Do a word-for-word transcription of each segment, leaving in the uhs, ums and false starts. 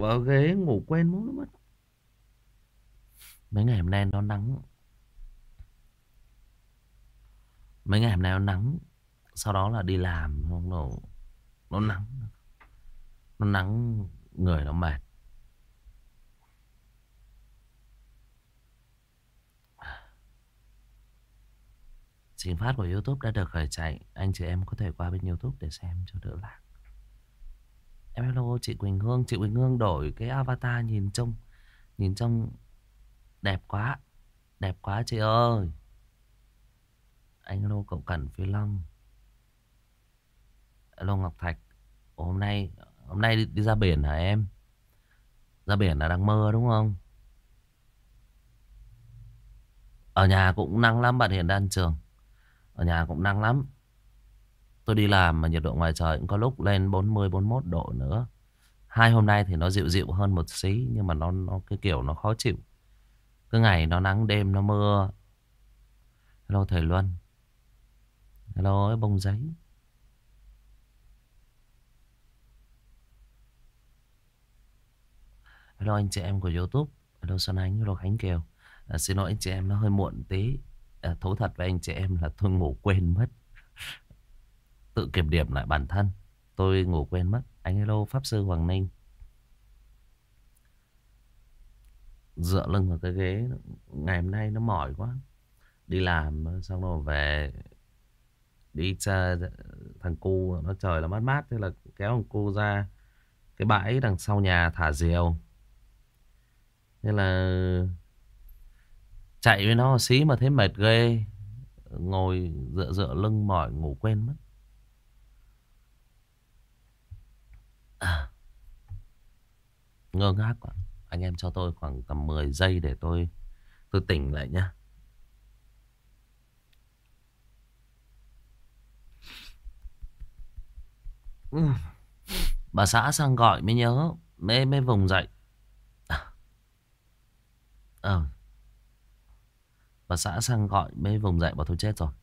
vào ghế ngủ quên muốn mất. Mấy ngày hôm nay nó nắng. Mấy ngày hôm nay nó nắng. Sau đó là đi làm không nó, nó nắng. Nó nắng người nó mệt. Trình phát của YouTube đã được khởi chạy. Anh chị em có thể qua bên YouTube để xem cho đỡ lạc. Em hello chị Quỳnh Hương. Chị Quỳnh Hương đổi cái avatar nhìn trông Nhìn trông đẹp quá. Đẹp quá chị ơi. Anh hello cậu Cẩn Phi Long. Hello Ngọc Thạch. Ủa, hôm nay Hôm nay đi, đi ra biển hả em? Ra biển là đang mơ đúng không? Ở nhà cũng nắng lắm bạn Hiền Đan Trường. Ở nhà cũng nắng lắm. Tôi đi làm mà nhiệt độ ngoài trời cũng có lúc lên bốn mươi bốn mốt độ nữa. Hai hôm nay thì nó dịu dịu hơn một xí. Nhưng mà nó, nó cái kiểu nó khó chịu. Cứ ngày nó nắng đêm nó mưa. Hello thầy Luân. Hello ấy bông giấy. Hello anh chị em của YouTube. Hello Xuân Ánh. Hello Khánh Kiều. À, xin lỗi anh chị em nó hơi muộn tí. À, thú thật với anh chị em là tôi ngủ quên mất. Tự kiểm điểm lại bản thân. Tôi ngủ quên mất. Anh hello Pháp Sư Hoàng Ninh. Dựa lưng vào cái ghế. Ngày hôm nay nó mỏi quá. Đi làm xong rồi về. Đi cha, thằng cu nó trời là mát mát. Thế là kéo thằng cu ra cái bãi đằng sau nhà thả diều. Thế là chạy với nó xí mà thấy mệt ghê. Ngồi dựa dựa lưng mỏi ngủ quên mất. À, ngơ ngác quá. Anh em cho tôi khoảng tầm mười giây để tôi tôi tỉnh lại nhá. Ừ. Bà xã sang gọi mới nhớ. Mới, mới vùng dậy. Ờ. Bà xã sang gọi mới vùng dậy bảo thôi chết rồi.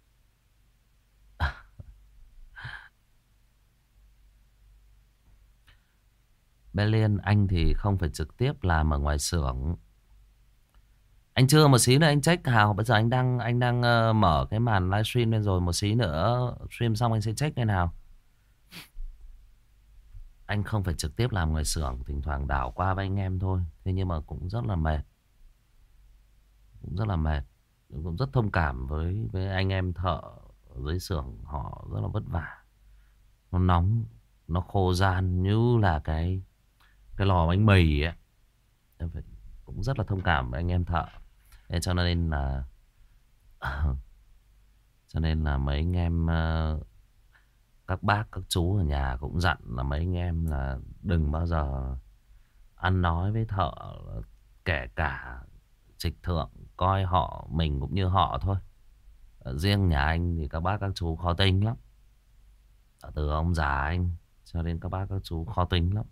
Bé Liên anh thì không phải trực tiếp làm ở ngoài xưởng. Anh chưa một xí nữa anh check Hào. Bây giờ anh đang anh đang uh, mở cái màn livestream lên rồi. Một xí nữa stream xong anh sẽ check lên nào. Anh không phải trực tiếp làm ngoài xưởng. Thỉnh thoảng đảo qua với anh em thôi. Thế nhưng mà cũng rất là mệt. Cũng rất là mệt. Cũng rất thông cảm với với anh em thợ ở dưới xưởng. Họ rất là vất vả. Nó nóng. Nó khô ran như là cái Cái lò bánh mì ấy. Em phải, cũng rất là thông cảm với anh em thợ. Thế cho nên là Cho nên là mấy anh em uh, các bác các chú ở nhà cũng dặn là mấy anh em là đừng bao giờ ăn nói với thợ. Kể cả trịch thượng coi họ mình cũng như họ thôi. Ở riêng nhà anh thì các bác các chú khó tính lắm. Từ ông già anh cho đến các bác các chú khó tính lắm.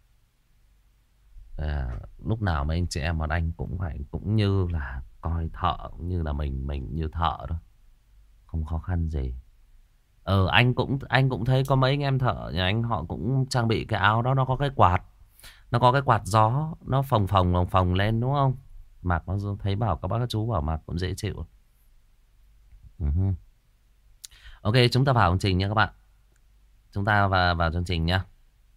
À, lúc nào mấy anh chị em bọn anh cũng phải cũng như là coi thợ cũng như là mình mình như thợ đó, không khó khăn gì. Ờ anh cũng anh cũng thấy có mấy anh em thợ nhà anh họ cũng trang bị cái áo đó, nó có cái quạt, nó có cái quạt gió, nó phồng phồng phồng phồng lên đúng không? Mặc nó thấy bảo các bác các chú bảo mặc cũng dễ chịu. Uh-huh. Ok chúng ta vào chương trình nha các bạn. Chúng ta vào, vào chương trình nha.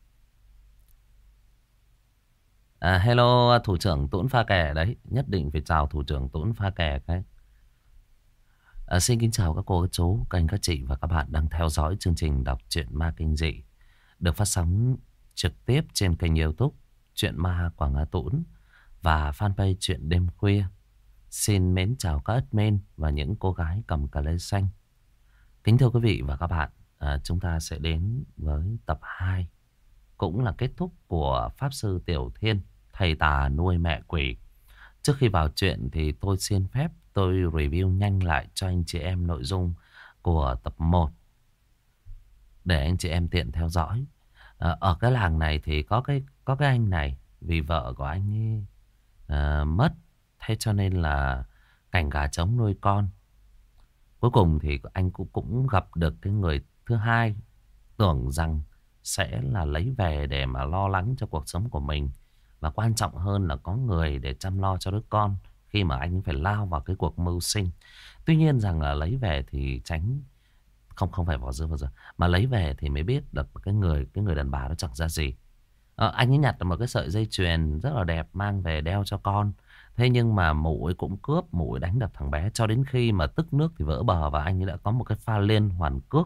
À, hello thủ trưởng Tuấn Pha Kè đấy. Nhất định phải chào thủ trưởng Tuấn Pha Kè cái. À, xin kính chào các cô, các chú, các anh, các chị và các bạn đang theo dõi chương trình đọc truyện ma kinh dị được phát sóng trực tiếp trên kênh YouTube Truyện Ma Quảng Hà Tũng và fanpage Truyện Đêm Khuya. Xin mến chào các admin và những cô gái cầm cà lê xanh. Kính thưa quý vị và các bạn, à, chúng ta sẽ đến với tập hai, cũng là kết thúc của Pháp Sư Tiểu Thiên, thầy tà nuôi mẹ quỷ. Trước khi vào chuyện thì tôi xin phép tôi review nhanh lại cho anh chị em nội dung của tập một để anh chị em tiện theo dõi. À, ở cái làng này thì có cái có cái anh này, vì vợ của anh ấy à, mất, thế cho nên là cảnh gà trống nuôi con. Cuối cùng thì anh cũng cũng gặp được cái người thứ hai, tưởng rằng sẽ là lấy về để mà lo lắng cho cuộc sống của mình. Và quan trọng hơn là có người để chăm lo cho đứa con khi mà anh phải lao vào cái cuộc mưu sinh. Tuy nhiên rằng là lấy về thì tránh, không không phải bỏ dưa vào dưa, mà lấy về thì mới biết được cái người cái người đàn bà đó chẳng ra gì. Ờ, anh ấy nhặt được một cái sợi dây chuyền rất là đẹp mang về đeo cho con. Thế nhưng mà mụ ấy cũng cướp, mụ ấy đánh đập thằng bé cho đến khi mà tức nước thì vỡ bờ, và anh ấy đã có một cái pha liên hoàn cước.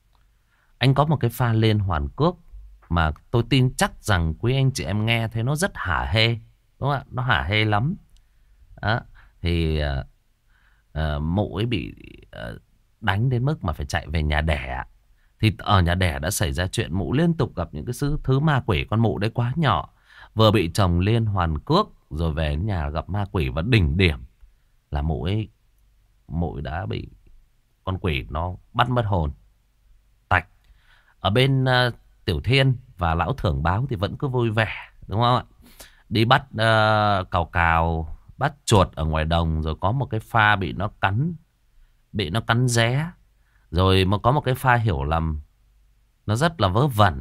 Anh có một cái pha liên hoàn cước mà tôi tin chắc rằng quý anh chị em nghe thấy nó rất hả hê, đúng không ạ? Nó hả hê lắm. Đó. Thì uh, uh, mụ ấy bị uh, đánh đến mức mà phải chạy về nhà đẻ. Thì ở nhà đẻ đã xảy ra chuyện mụ liên tục gặp những cái thứ, thứ ma quỷ. Con mụ đấy quá nhỏ, vừa bị chồng liên hoàn cước, rồi về nhà gặp ma quỷ, và đỉnh điểm là mụ ấy mụ ấy đã bị con quỷ nó bắt mất hồn. Tạch. Ở bên uh, Tiểu Thiên và Lão Thưởng Báo thì vẫn cứ vui vẻ, đúng không ạ? Đi bắt uh, cào cào, bắt chuột ở ngoài đồng, rồi có một cái pha bị nó cắn, bị nó cắn ré, rồi mà có một cái pha hiểu lầm nó rất là vớ vẩn.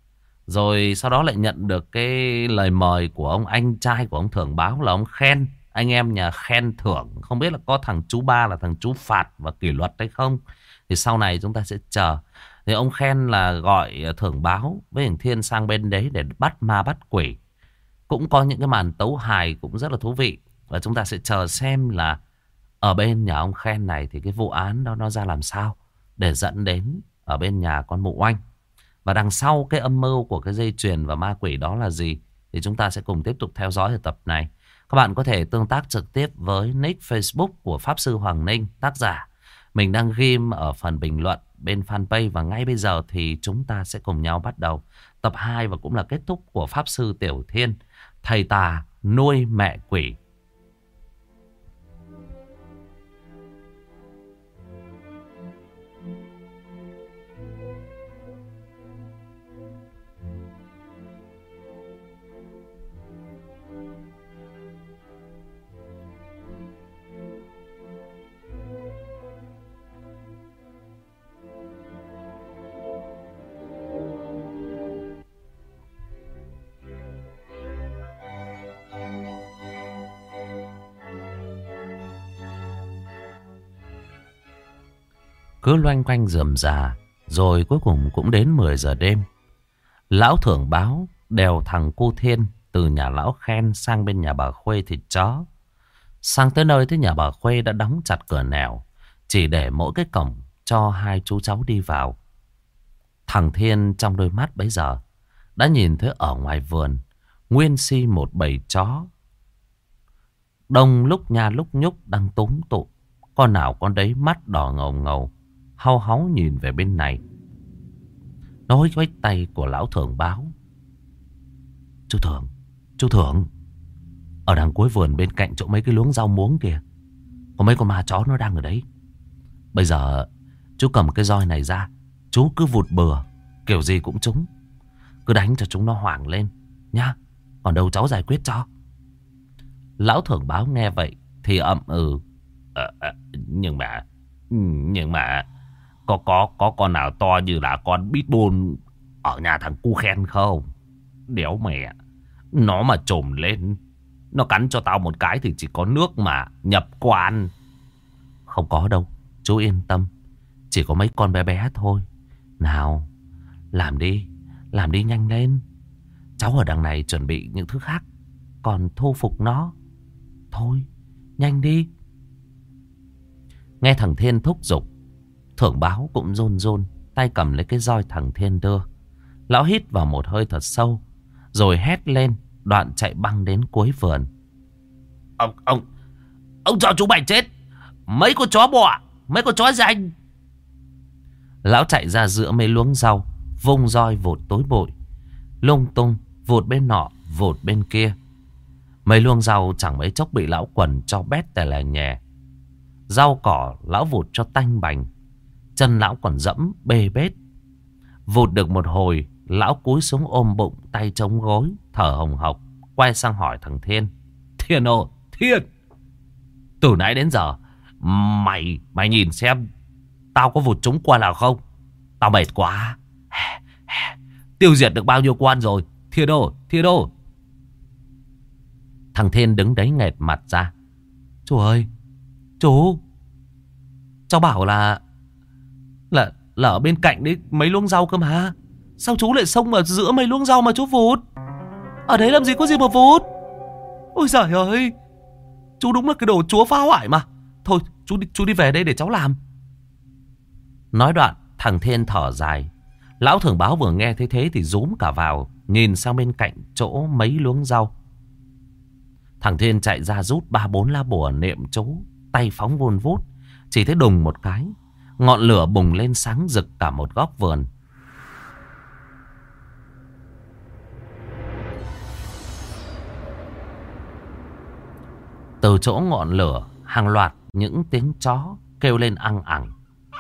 Rồi sau đó lại nhận được cái lời mời của ông anh trai của ông Thưởng Báo là ông Khen. Anh em nhà Khen Thưởng. Không biết là có thằng chú ba là thằng chú phạt và kỷ luật hay không, thì sau này chúng ta sẽ chờ. Thì ông Khen là gọi Thưởng Báo với thằng Thiên sang bên đấy để bắt ma bắt quỷ. Cũng có những cái màn tấu hài cũng rất là thú vị. Và chúng ta sẽ chờ xem là ở bên nhà ông Khen này thì cái vụ án đó nó ra làm sao, để dẫn đến ở bên nhà con Mụ Oanh. Và đằng sau cái âm mưu của cái dây chuyền và ma quỷ đó là gì, thì chúng ta sẽ cùng tiếp tục theo dõi ở tập này. Các bạn có thể tương tác trực tiếp với nick Facebook của Pháp Sư Hoàng Ninh, tác giả. Mình đang ghim ở phần bình luận bên fanpage. Và ngay bây giờ thì chúng ta sẽ cùng nhau bắt đầu tập hai, và cũng là kết thúc của Pháp Sư Tiểu Thiên, thầy tà nuôi mẹ quỷ. Cứ loanh quanh rườm rà, rồi cuối cùng cũng đến mười giờ đêm. Lão Thưởng Báo đèo thằng cô Thiên từ nhà lão Khen sang bên nhà bà Khuê thịt chó. Sang tới nơi thì nhà bà Khuê đã đóng chặt cửa nẻo, chỉ để mỗi cái cổng cho hai chú cháu đi vào. Thằng Thiên trong đôi mắt bấy giờ đã nhìn thấy ở ngoài vườn nguyên si một bầy chó, đông lúc nha lúc nhúc đang túm tụ. Con nào con đấy mắt đỏ ngầu ngầu, hau háu nhìn về bên này. Nó hối quách tay của Lão Thưởng Báo. Chú Thưởng, chú Thưởng, ở đằng cuối vườn bên cạnh chỗ mấy cái luống rau muống kìa, có mấy con ma chó nó đang ở đấy. Bây giờ chú cầm cái roi này ra, chú cứ vụt bừa, kiểu gì cũng trúng. Cứ đánh cho chúng nó hoảng lên nhá, còn đâu cháu giải quyết cho. Lão Thưởng Báo nghe vậy thì ậm ừ. À, à, nhưng mà Nhưng mà Có có có con nào to như là con pitbull ở nhà thằng cu Khen không? Đéo mẹ, nó mà trồm lên, nó cắn cho tao một cái thì chỉ có nước mà nhập quan. Không có đâu, chú yên tâm. Chỉ có mấy con bé bé thôi. Nào, làm đi, làm đi nhanh lên. Cháu ở đằng này chuẩn bị những thứ khác, còn thu phục nó. Thôi, nhanh đi. Nghe thằng Thiên thúc giục, Thưởng Báo cũng run run, tay cầm lấy cái roi thằng Thiên đưa. Lão hít vào một hơi thật sâu, rồi hét lên, đoạn chạy băng đến cuối vườn. Ông, ông, ông cho chú mày chết. Mấy con chó bọ, mấy con chó ranh. Lão chạy ra giữa mấy luống rau, vung roi vụt tối bụi, lung tung, vụt bên nọ, vụt bên kia. Mấy luống rau chẳng mấy chốc bị lão quần cho bét tè lè nhè. Rau cỏ lão vụt cho tanh bành, chân lão còn dẫm bê bết. Vụt được một hồi, lão cúi xuống ôm bụng, tay chống gối, thở hồng hộc, quay sang hỏi thằng Thiên. Thiên ơi, Thiên, từ nãy đến giờ Mày Mày nhìn xem tao có vụt trúng qua nào không? Tao mệt quá. Tiêu diệt được bao nhiêu quan rồi? Thiên ơi, Thiên ơi. Thằng Thiên đứng đấy nghệt mặt ra. Chú ơi, chú, cháu bảo là Là là ở bên cạnh đấy mấy luống rau cơ mà. Sao chú lại xông vào giữa mấy luống rau mà chú vụt? Ở đấy làm gì có gì mà vụt? Ôi giời ơi, chú đúng là cái đồ chúa phá hoại mà. Thôi chú đi, chú đi về đây để cháu làm. Nói đoạn thằng Thiên thở dài. Lão Thường Báo vừa nghe thấy thế thì rúm cả vào, nhìn sang bên cạnh chỗ mấy luống rau. Thằng Thiên chạy ra rút ba bốn lá bùa niệm chú, tay phóng vun vút. Chỉ thấy đùng một cái, ngọn lửa bùng lên sáng rực cả một góc vườn. Từ chỗ ngọn lửa, hàng loạt những tiếng chó kêu lên ăng ẳng.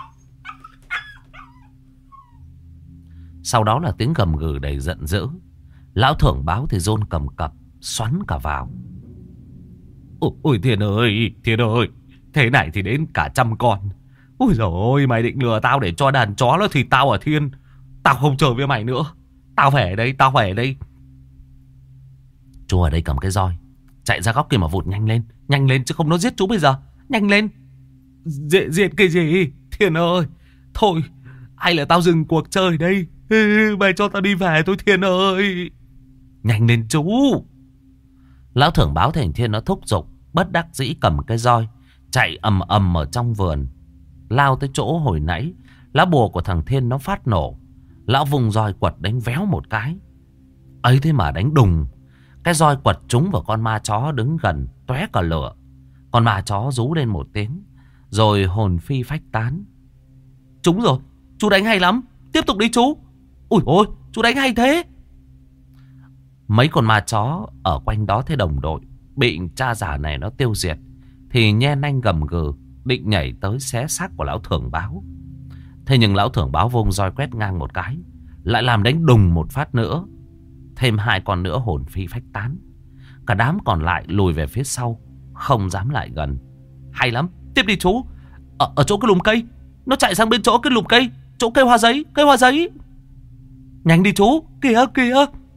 Sau đó là tiếng gầm gừ đầy giận dữ. Lão Thưởng Báo thì run cầm cập, xoắn cả vào. Ôi, ôi Thiên ơi, Thiên ơi, thế này thì đến cả trăm con. Ôi dồi ôi, mày định lừa tao để cho đàn chó nó thịt tao à Thiên? Tao không chơi với mày nữa. Tao phải ở đây, tao phải ở đây. Chú ở đây cầm cái roi, chạy ra góc kia mà vụt nhanh lên. Nhanh lên chứ không nó giết chú bây giờ. Nhanh lên. Giết, giết cái gì Thiên ơi? Thôi, hay là tao dừng cuộc chơi đây. Mày cho tao đi về thôi Thiên ơi. Nhanh lên chú. Lão Thưởng Báo thành Thiên nó thúc giục, bất đắc dĩ cầm cái roi, chạy ầm ầm ở trong vườn, lao tới chỗ hồi nãy lá bùa của thằng Thiên nó phát nổ. Lão vùng roi quật đánh véo một cái, ấy thế mà đánh đùng, cái roi quật trúng vào con ma chó đứng gần, tóe cả lửa. Con ma chó rú lên một tiếng, rồi hồn phi phách tán. Trúng rồi, chú đánh hay lắm, tiếp tục đi chú. Ui ôi, chú đánh hay thế. Mấy con ma chó ở quanh đó thấy đồng đội bị cha già này nó tiêu diệt thì nhe nanh gầm gừ, định nhảy tới xé xác của Lão Thưởng Báo. Thế nhưng Lão Thưởng Báo vung roi quét ngang một cái, lại làm đánh đùng một phát nữa. Thêm hai con nữa hồn phi phách tán. Cả đám còn lại lùi về phía sau, không dám lại gần. Hay lắm, tiếp đi chú. Ở, ở chỗ cái lùm cây, nó chạy sang bên chỗ cái lùm cây, chỗ cây hoa giấy, cây hoa giấy. Nhanh đi chú, kìa kìa.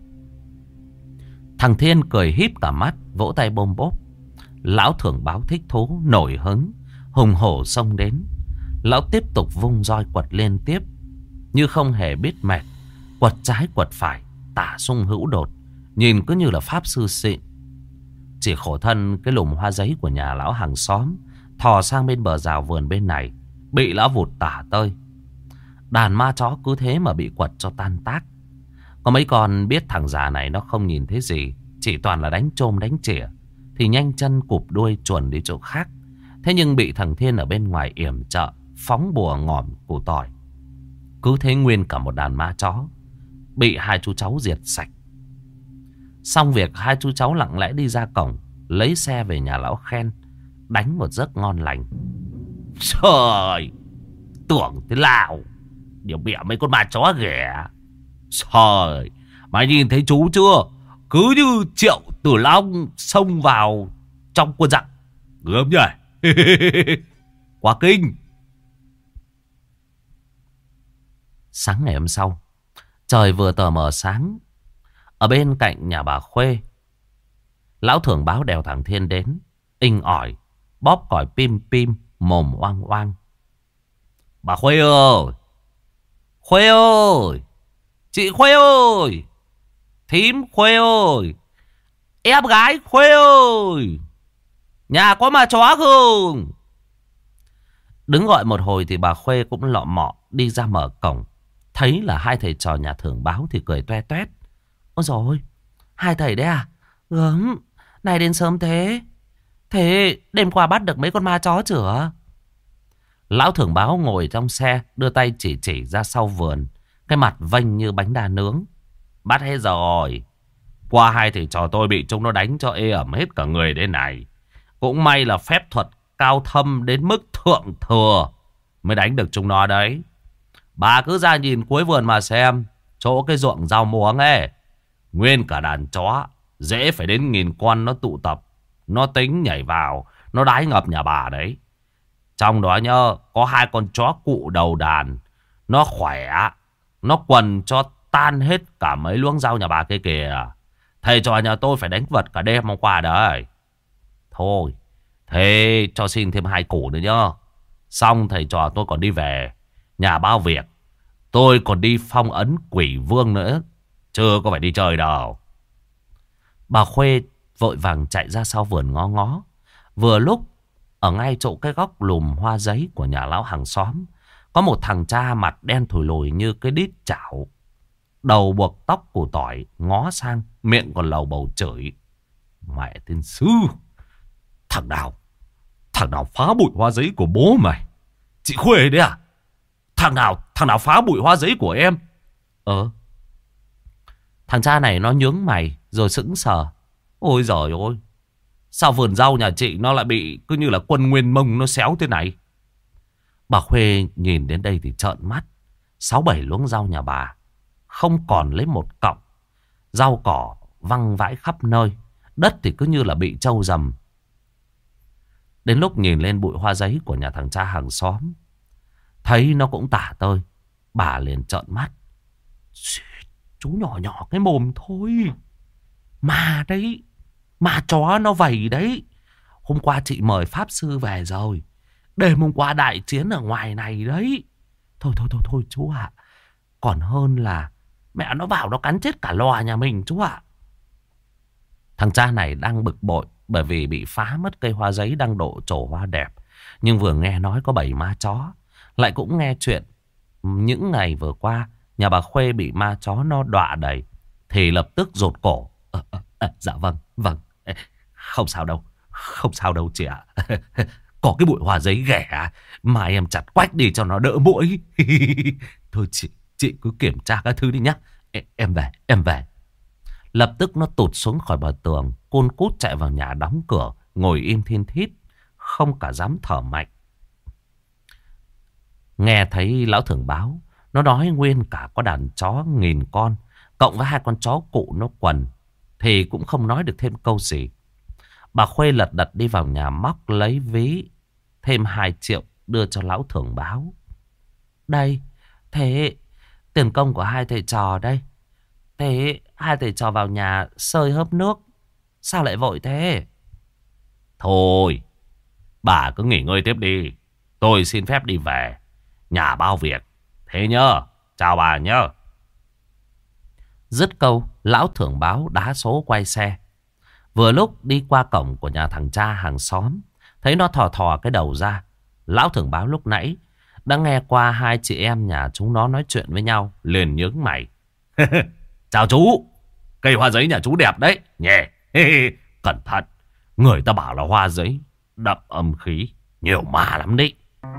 Thằng Thiên cười híp cả mắt, vỗ tay bôm bốp. Lão Thưởng Báo thích thú, nổi hứng, hùng hổ xông đến. Lão tiếp tục vung roi quật liên tiếp, như không hề biết mệt. Quật trái quật phải, tả sung hữu đột, nhìn cứ như là pháp sư xịn. Chỉ khổ thân cái lùm hoa giấy của nhà lão hàng xóm thò sang bên bờ rào vườn bên này, bị lão vụt tả tơi. Đàn ma chó cứ thế mà bị quật cho tan tác. Có mấy con biết thằng già này nó không nhìn thấy gì, chỉ toàn là đánh chôm đánh chỉa, thì nhanh chân cụp đuôi chuồn đi chỗ khác. Thế nhưng bị thằng Thiên ở bên ngoài yểm trợ, phóng bùa ngòm củ tỏi. Cứ thế nguyên cả một đàn ma chó bị hai chú cháu diệt sạch. Xong việc, hai chú cháu lặng lẽ đi ra cổng, lấy xe về nhà lão Khen, đánh một giấc ngon lành. Trời, tưởng thế nào, điều bịa mấy con ma chó ghẻ. Trời, mày nhìn thấy chú chưa? Cứ như Triệu Tử Long xông vào trong quân giặc. Gớm nhỉ. Quá kinh. Sáng ngày hôm sau, trời vừa tờ mờ sáng, ở bên cạnh nhà bà Khuê, Lão Thưởng Báo đèo thằng Thiên đến, inh ỏi, bóp còi pim pim, mồm oang oang. Bà Khuê ơi, Khuê ơi, chị Khuê ơi, thím Khuê ơi, em gái Khuê ơi, nhà có ma chó không? Đứng gọi một hồi thì bà Khuê cũng lọ mọ đi ra mở cổng. Thấy là hai thầy trò nhà Thưởng Báo thì cười toe toét. Ôi dồi ôi, hai thầy đấy à? Gớm, này đến sớm thế. Thế đêm qua bắt được mấy con ma chó chửa? Lão Thưởng Báo ngồi trong xe, đưa tay chỉ chỉ ra sau vườn, cái mặt vênh như bánh đa nướng. Bắt hết rồi. Qua hai thầy trò tôi bị chúng nó đánh cho ê ẩm hết cả người đây này. Cũng may là phép thuật cao thâm đến mức thượng thừa mới đánh được chúng nó đấy. Bà cứ ra nhìn cuối vườn mà xem, chỗ cái ruộng rau muống ấy, nguyên cả đàn chó, dễ phải đến nghìn con nó tụ tập. Nó tính nhảy vào, nó đái ngập nhà bà đấy. Trong đó nhớ, có hai con chó cụ đầu đàn. Nó khỏe, nó quần cho tan hết cả mấy luống rau nhà bà kia kìa. Thầy trò nhà tôi phải đánh vật cả đêm hôm qua đấy. Thôi, thế cho xin thêm hai củ nữa nhá. Xong thầy trò tôi còn đi về nhà bao việc. Tôi còn đi phong ấn quỷ vương nữa. Chưa có phải đi chơi đâu. Bà Khuê vội vàng chạy ra sau vườn ngó ngó. Vừa lúc ở ngay chỗ cái góc lùm hoa giấy của nhà lão hàng xóm, có một thằng cha mặt đen thùi lùi như cái đít chảo, đầu buộc tóc củ tỏi, ngó sang, miệng còn lầu bầu chửi. Mẹ tiên sư, thằng nào, thằng nào phá bụi hoa giấy của bố mày? Chị Khuê đấy à? Thằng nào, thằng nào phá bụi hoa giấy của em? Ờ. Thằng cha này nó nhướng mày rồi sững sờ. Ôi giời ơi, sao vườn rau nhà chị nó lại bị cứ như là quân Nguyên Mông nó xéo thế này? Bà Khuê nhìn đến đây thì trợn mắt. Sáu bảy luống rau nhà bà không còn lấy một cọng. Rau cỏ văng vãi khắp nơi. Đất thì cứ như là bị trâu rầm. Đến lúc nhìn lên bụi hoa giấy của nhà thằng cha hàng xóm, thấy nó cũng tả tơi, bà liền trợn mắt. Chú nhỏ nhỏ cái mồm thôi. Mà đấy, mà chó nó vầy đấy. Hôm qua chị mời pháp sư về rồi. Đêm hôm qua đại chiến ở ngoài này đấy. Thôi thôi thôi thôi chú ạ. Còn hơn là mẹ nó vào nó cắn chết cả lò nhà mình chú ạ. Thằng cha này đang bực bội bởi vì bị phá mất cây hoa giấy đang độ trổ hoa đẹp. Nhưng vừa nghe nói có bảy ma chó, lại cũng nghe chuyện những ngày vừa qua nhà bà Khuê bị ma chó nó đọa đầy, thì lập tức rụt cổ. à, à, à, Dạ vâng, vâng, không sao đâu, không sao đâu chị ạ. Có cái bụi hoa giấy ghẻ mà em chặt quách đi cho nó đỡ muỗi. Thôi chị, chị cứ kiểm tra các thứ đi nhá. Em về, em về. Lập tức nó tụt xuống khỏi bờ tường, cun cút chạy vào nhà đóng cửa, ngồi im thiên thít, không cả dám thở mạnh. Nghe thấy lão thưởng báo, nó nói nguyên cả có đàn chó nghìn con, cộng với hai con chó cụ nó quần, thì cũng không nói được thêm câu gì. Bà Khuê lật đật đi vào nhà móc lấy ví thêm hai triệu đưa cho lão thưởng báo. Đây, thế tiền công của hai thầy trò đây. Thế hai thầy trò vào nhà sơi hớp nước, sao lại vội thế? Thôi, bà cứ nghỉ ngơi tiếp đi. Tôi xin phép đi về nhà bao việc. Thế nhớ, chào bà nhớ. Dứt câu, lão thưởng báo đá số quay xe. Vừa lúc đi qua cổng của nhà thằng cha hàng xóm, thấy nó thò thò cái đầu ra. Lão thưởng báo lúc nãy đã nghe qua hai chị em nhà chúng nó nói chuyện với nhau, liền nhướng mày. Chào chú, cây hoa giấy nhà chú đẹp đấy nhè. Cẩn thận, người ta bảo là hoa giấy đậm âm khí, nhiều ma lắm đấy.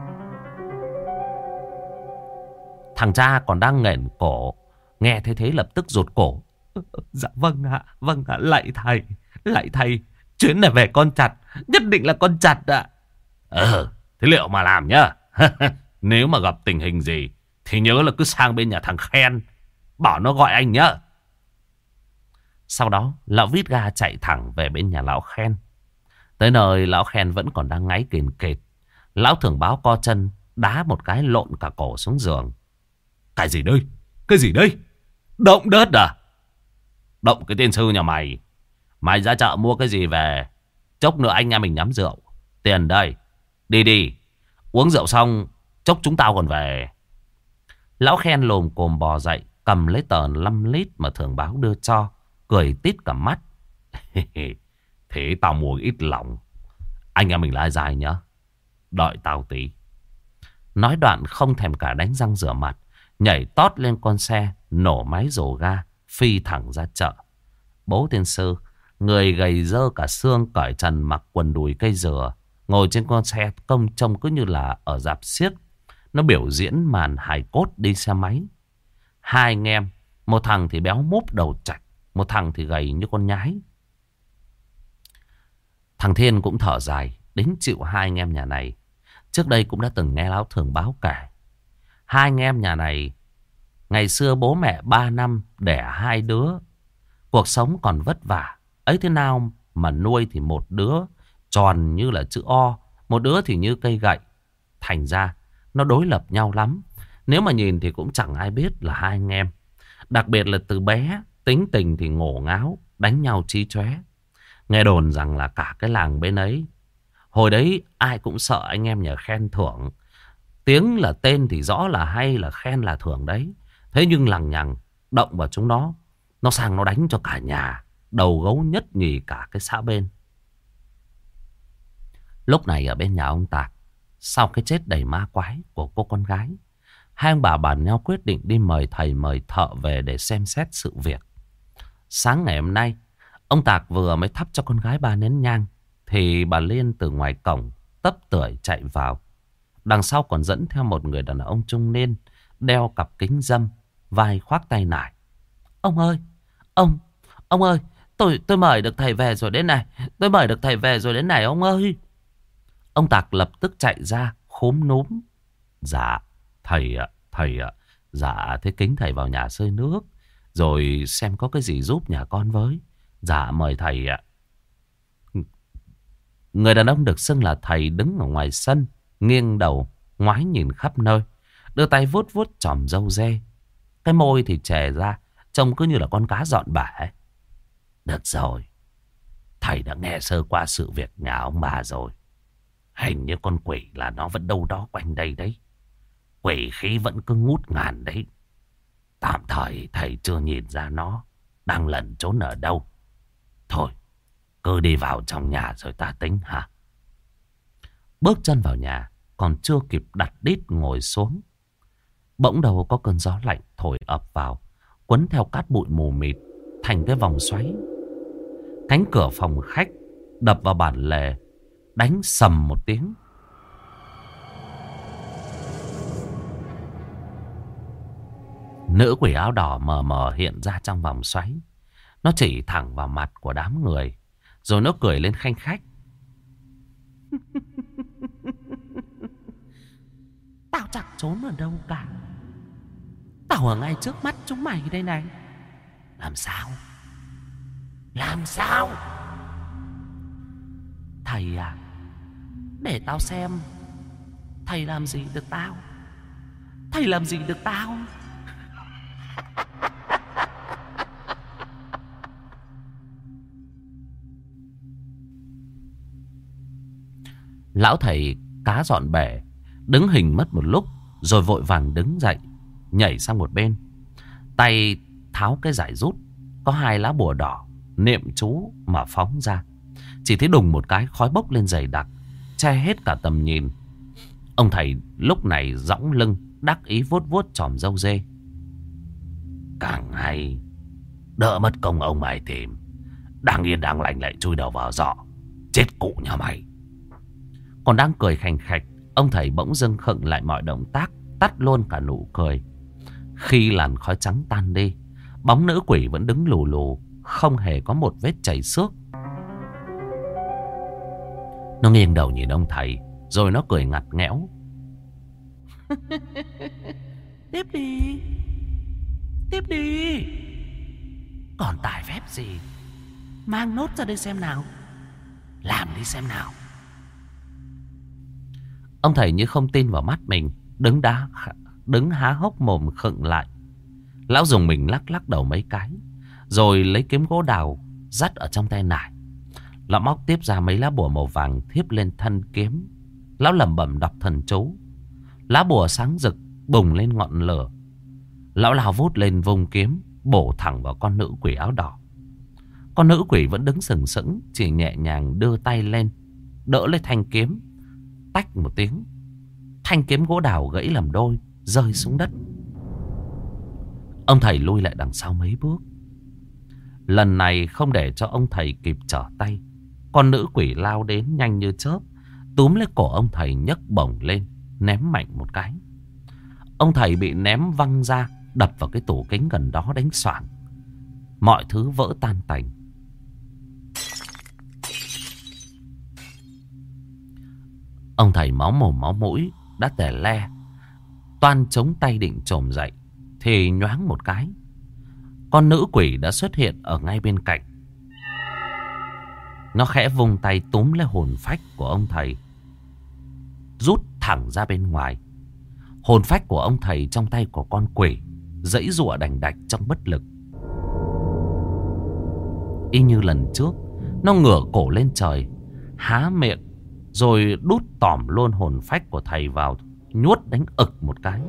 Thằng cha còn đang nghển cổ, nghe thấy thế lập tức rụt cổ. Dạ vâng ạ, vâng ạ, lạy thầy, lạy thầy, chuyến này về con chặt, nhất định là con chặt ạ. Ờ, thế liệu mà làm nhá. Nếu mà gặp tình hình gì thì nhớ là cứ sang bên nhà thằng Khen, bảo nó gọi anh nhá. Sau đó lão vít ga chạy thẳng về bên nhà lão Khen. Tới nơi lão Khen vẫn còn đang ngáy kền kệt. Lão thưởng báo co chân đá một cái lộn cả cổ xuống giường. Cái gì đây? Cái gì đây? Động đất à? Động cái tiên sư nhà mày. Mày ra chợ mua cái gì về? Chốc nữa anh em mình nhắm rượu. Tiền đây. Đi đi. Uống rượu xong chốc chúng tao còn về. Lão Khen lồm cồm bò dậy, cầm lấy tờ năm lít mà thưởng báo đưa cho, cười tít cả mắt. Thế tao mua ít lòng. Anh em mình lại dài nhá. Đợi tao tí. Nói đoạn không thèm cả đánh răng rửa mặt, nhảy tót lên con xe, nổ máy rồ ga, phi thẳng ra chợ. Bố tiên sư, người gầy dơ cả xương, cởi trần mặc quần đùi cây dừa, ngồi trên con xe công trông cứ như là ở rạp xiếc. Nó biểu diễn màn hài cốt đi xe máy. Hai anh em, một thằng thì béo múp đầu chạch, một thằng thì gầy như con nhái. Thằng Thiên cũng thở dài, đến chịu hai anh em nhà này. Trước đây cũng đã từng nghe lão thưởng báo kể. Hai anh em nhà này, ngày xưa bố mẹ ba năm đẻ hai đứa. Cuộc sống còn vất vả. Ấy thế nào mà nuôi thì một đứa tròn như là chữ O, một đứa thì như cây gậy. Thành ra nó đối lập nhau lắm. Nếu mà nhìn thì cũng chẳng ai biết là hai anh em. Đặc biệt là từ bé, tính tình thì ngổ ngáo, đánh nhau chí chóe. Nghe đồn rằng là cả cái làng bên ấy, hồi đấy ai cũng sợ anh em nhờ khen thưởng. Tiếng là tên thì rõ là hay, là khen là thưởng đấy. Thế nhưng lằng nhằng động vào chúng nó, nó sang nó đánh cho cả nhà, đầu gấu nhất nhì cả cái xã bên. Lúc này ở bên nhà ông Tạc, sau cái chết đầy ma quái của cô con gái, hai ông bà bàn nhau quyết định đi mời thầy mời thợ về để xem xét sự việc. Sáng ngày hôm nay, ông Tạc vừa mới thắp cho con gái ba nén nhang, thì bà Liên từ ngoài cổng tấp tưởi chạy vào. Đằng sau còn dẫn theo một người đàn ông trung niên, đeo cặp kính râm, vai khoác tay nải. Ông ơi, ông, ông ơi, tôi tôi mời được thầy về rồi đến này, tôi mời được thầy về rồi đến này ông ơi. Ông Tạc lập tức chạy ra, khúm núm. Dạ, thầy ạ, thầy ạ, dạ thế kính thầy vào nhà xơi nước, rồi xem có cái gì giúp nhà con với. Dạ mời thầy ạ. Người đàn ông được xưng là thầy đứng ở ngoài sân, nghiêng đầu, ngoái nhìn khắp nơi, đưa tay vuốt vuốt chòm râu dê. Cái môi thì chè ra, trông cứ như là con cá dọn bể. Được rồi, thầy đã nghe sơ qua sự việc nhà ông bà rồi. Hình như con quỷ là nó vẫn đâu đó quanh đây đấy. Quỷ khí vẫn cứ ngút ngàn đấy. Tạm thời thầy chưa nhìn ra nó đang lẩn trốn ở đâu. Thôi, cứ đi vào trong nhà rồi ta tính hả? Bước chân vào nhà, còn chưa kịp đặt đít ngồi xuống, bỗng đầu có cơn gió lạnh thổi ập vào, quấn theo cát bụi mù mịt thành cái vòng xoáy. Cánh cửa phòng khách đập vào bản lề, đánh sầm một tiếng. Nữ quỷ áo đỏ mờ mờ hiện ra trong vòng xoáy. Nó chỉ thẳng vào mặt của đám người, rồi nó cười lên khanh khách. Tao chẳng trốn ở đâu cả. Tao ở ngay trước mắt chúng mày đây này. Làm sao? Làm sao? Thầy à, để tao xem thầy làm gì được tao. Thầy làm gì được tao? Lão thầy cá dọn bể đứng hình mất một lúc, rồi vội vàng đứng dậy, nhảy sang một bên, tay tháo cái giải rút có hai lá bùa đỏ, niệm chú mà phóng ra. Chỉ thấy đùng một cái, khói bốc lên dày đặc, che hết cả tầm nhìn. Ông thầy lúc này dõng lưng, đắc ý vuốt vuốt chòm râu dê. Càng hay, đỡ mất công ông mày tìm, đang yên đang lành lại chui đầu vào giỏ, chết cụ nhà mày. Còn đang cười khành khạch, ông thầy bỗng dưng khựng lại mọi động tác, tắt luôn cả nụ cười. Khi làn khói trắng tan đi, bóng nữ quỷ vẫn đứng lù lù, không hề có một vết chảy xước. Nó nghiêng đầu nhìn ông thầy, rồi nó cười ngặt nghẽo. Tiếp đi, tiếp đi. Còn tài phép gì, mang nốt ra đây xem nào. Làm đi xem nào. Ông thầy như không tin vào mắt mình, đứng đá, đứng há hốc mồm khựng lại. Lão dùng mình lắc lắc đầu mấy cái, rồi lấy kiếm gỗ đào dắt ở trong tay nải. Lão móc tiếp ra mấy lá bùa màu vàng thiếp lên thân kiếm. Lão lẩm bẩm đọc thần chú. Lá bùa sáng rực bùng lên ngọn lửa. Lão lao vút lên vung kiếm, bổ thẳng vào con nữ quỷ áo đỏ. Con nữ quỷ vẫn đứng sừng sững, chỉ nhẹ nhàng đưa tay lên đỡ lấy thanh kiếm. Tách một tiếng, thanh kiếm gỗ đào gãy làm đôi, rơi xuống đất. Ông thầy lui lại đằng sau mấy bước. Lần này không để cho ông thầy kịp trở tay, con nữ quỷ lao đến nhanh như chớp, túm lấy cổ ông thầy nhấc bổng lên, ném mạnh một cái. Ông thầy bị ném văng ra, đập vào cái tủ kính gần đó đánh xoảng. Mọi thứ vỡ tan tành. Ông thầy máu mồm máu mũi, đã tè le, toan chống tay định chồm dậy, thì nhoáng một cái, con nữ quỷ đã xuất hiện ở ngay bên cạnh. Nó khẽ vung tay túm lấy hồn phách của ông thầy, rút thẳng ra bên ngoài. Hồn phách của ông thầy trong tay của con quỷ giãy giụa đành đạch trong bất lực. Y như lần trước, nó ngửa cổ lên trời, há miệng, rồi đút tỏm luôn hồn phách của thầy vào, nhuốt đánh ực một cái.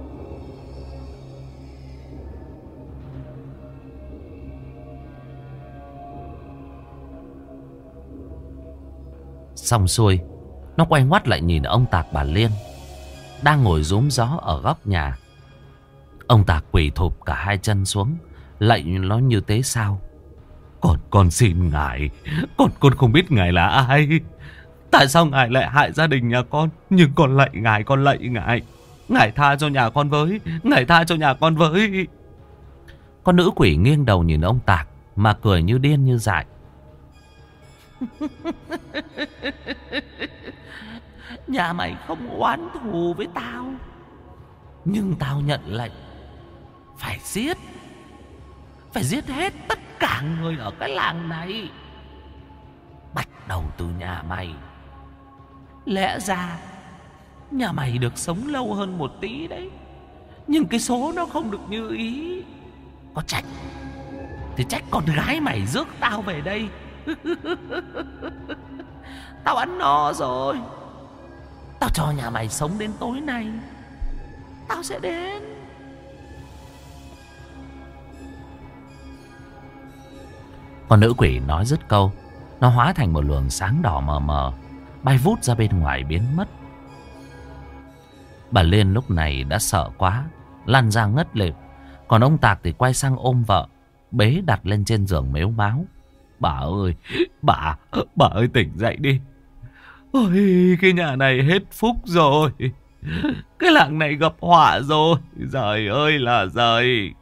Xong xuôi, nó quay ngoắt lại nhìn ông Tạc bà Liên đang ngồi rúm gió ở góc nhà. Ông Tạc quỳ thụp cả hai chân xuống, lạy nó như tế sao. Con con xin ngài, con con không biết ngài là ai. Tại sao ngài lại hại gia đình nhà con? Nhưng con lạy ngài, con lạy ngài, ngài tha cho nhà con với, ngài tha cho nhà con với. Con nữ quỷ nghiêng đầu nhìn ông Tạc mà cười như điên như dại. Nhà mày không oán thù với tao, nhưng tao nhận lệnh phải giết, phải giết hết tất cả người ở cái làng này. Bắt đầu từ nhà mày. Lẽ ra nhà mày được sống lâu hơn một tí đấy, nhưng cái số nó không được như ý. Có trách thì trách con gái mày rước tao về đây. Tao ăn no rồi, tao cho nhà mày sống đến tối nay, tao sẽ đến. Con nữ quỷ nói dứt câu, nó hóa thành một luồng sáng đỏ mờ mờ, bay vút ra bên ngoài biến mất. Bà Liên lúc này đã sợ quá, lăn ra ngất lịm. Còn ông Tạc thì quay sang ôm vợ, bế đặt lên trên giường mếu máo. Bà ơi, bà, bà ơi tỉnh dậy đi. Ôi, cái nhà này hết phúc rồi. Cái làng này gặp họa rồi. Giời ơi là giời.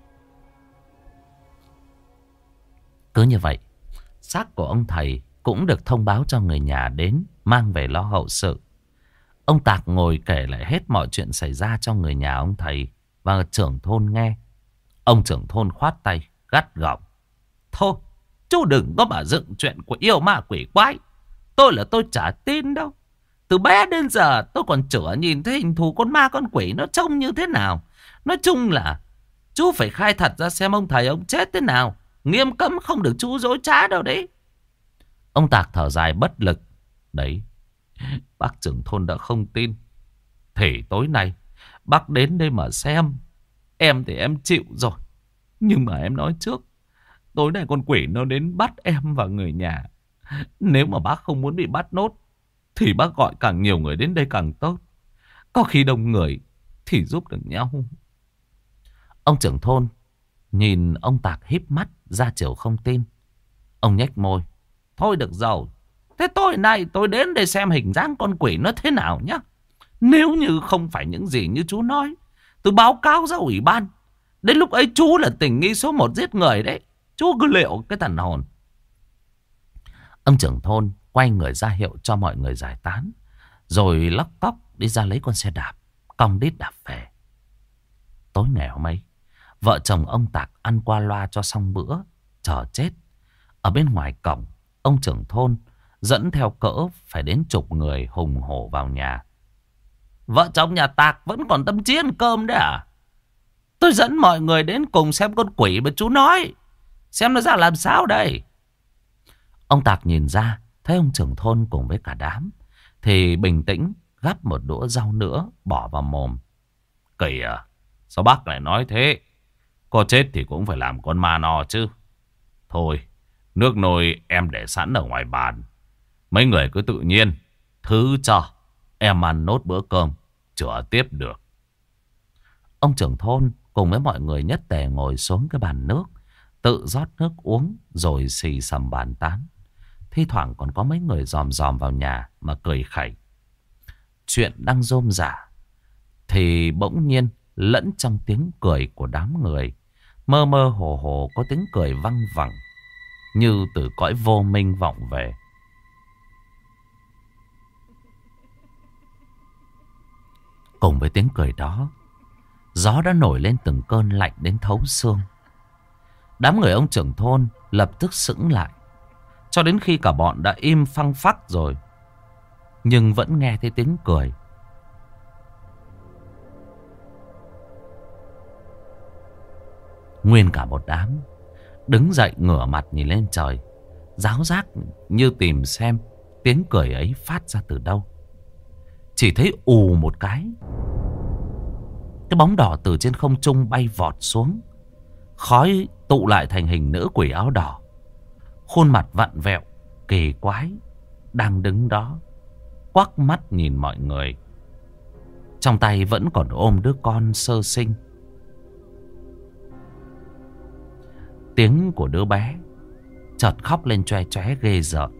Cứ như vậy, xác của ông thầy cũng được thông báo cho người nhà đến mang về lo hậu sự. Ông Tạc ngồi kể lại hết mọi chuyện xảy ra cho người nhà ông thầy và trưởng thôn nghe. Ông trưởng thôn khoát tay, gắt gỏng. Thôi, chú đừng có mà dựng chuyện của yêu ma quỷ quái. Tôi là tôi chả tin đâu. Từ bé đến giờ tôi còn chửa nhìn thấy hình thù con ma con quỷ nó trông như thế nào. Nói chung là chú phải khai thật ra xem ông thầy ông chết thế nào. Nghiêm cấm không được chú dối trá đâu đấy. Ông Tạc thở dài bất lực. Đấy, bác trưởng thôn đã không tin thì tối nay bác đến đây mà xem. Em thì em chịu rồi, nhưng mà em nói trước, tối nay con quỷ nó đến bắt em và người nhà. Nếu mà bác không muốn bị bắt nốt thì bác gọi càng nhiều người đến đây càng tốt. Có khi đông người thì giúp được nhau. Ông trưởng thôn nhìn ông Tạc híp mắt ra chiều không tin. Ông nhếch môi. Thôi được rồi, thế tối nay tôi đến đây xem hình dáng con quỷ nó thế nào nhá. Nếu như không phải những gì như chú nói, tôi báo cáo ra ủy ban. Đến lúc ấy chú là tình nghi số một giết người đấy. Chú cứ liệu cái thần hồn. Ông trưởng thôn quay người ra hiệu cho mọi người giải tán, rồi lóc cóc đi ra lấy con xe đạp, cong đít đạp về. Tối ngày hôm ấy, vợ chồng ông Tạc ăn qua loa cho xong bữa, chờ chết. Ở bên ngoài cổng, ông trưởng thôn dẫn theo cỡ phải đến chục người hùng hổ vào nhà. Vợ chồng nhà Tạc vẫn còn tâm trí ăn cơm đấy à? Tôi dẫn mọi người đến cùng xem con quỷ mà chú nói, xem nó ra làm sao đây. Ông Tạc nhìn ra, thấy ông trưởng thôn cùng với cả đám, thì bình tĩnh gắp một đũa rau nữa bỏ vào mồm. Kỳ à, sao bác lại nói thế? Có chết thì cũng phải làm con ma no chứ. Thôi, nước nồi em để sẵn ở ngoài bàn. Mấy người cứ tự nhiên thứ cho em ăn nốt bữa cơm, chữa tiếp được. Ông trưởng thôn cùng với mọi người nhất tề ngồi xuống cái bàn nước, tự rót nước uống rồi xì xầm bàn tán. Thi thoảng còn có mấy người dòm dòm vào nhà mà cười khẩy. Chuyện đang rôm rả thì bỗng nhiên lẫn trong tiếng cười của đám người, mơ mơ hồ hồ có tiếng cười văng vẳng như từ cõi vô minh vọng về. Cùng với tiếng cười đó, gió đã nổi lên từng cơn lạnh đến thấu xương. Đám người ông trưởng thôn lập tức sững lại, cho đến khi cả bọn đã im phăng phắc rồi, nhưng vẫn nghe thấy tiếng cười. Nguyên cả một đám đứng dậy ngửa mặt nhìn lên trời, ráo rác như tìm xem tiếng cười ấy phát ra từ đâu. Chỉ thấy ù một cái, cái bóng đỏ từ trên không trung bay vọt xuống. Khói tụ lại thành hình nữ quỷ áo đỏ, khuôn mặt vặn vẹo kỳ quái, đang đứng đó quắc mắt nhìn mọi người. Trong tay vẫn còn ôm đứa con sơ sinh. Tiếng của đứa bé chợt khóc lên choe choé ghê rợn.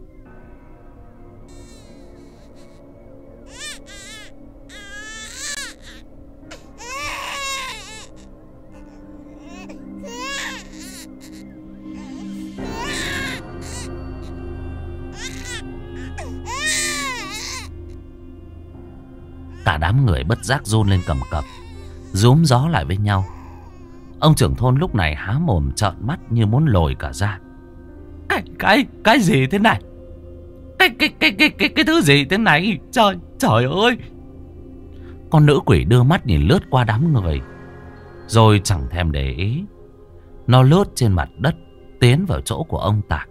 Cả đám người bất giác run lên cầm cập, rúm gió lại với nhau. Ông trưởng thôn lúc này há mồm trợn mắt như muốn lồi cả ra. Cái cái cái gì thế này? Cái cái cái cái cái cái thứ gì thế này? Trời trời ơi! Con nữ quỷ đưa mắt nhìn lướt qua đám người, rồi chẳng thèm để ý. Nó lướt trên mặt đất tiến vào chỗ của ông Tạc.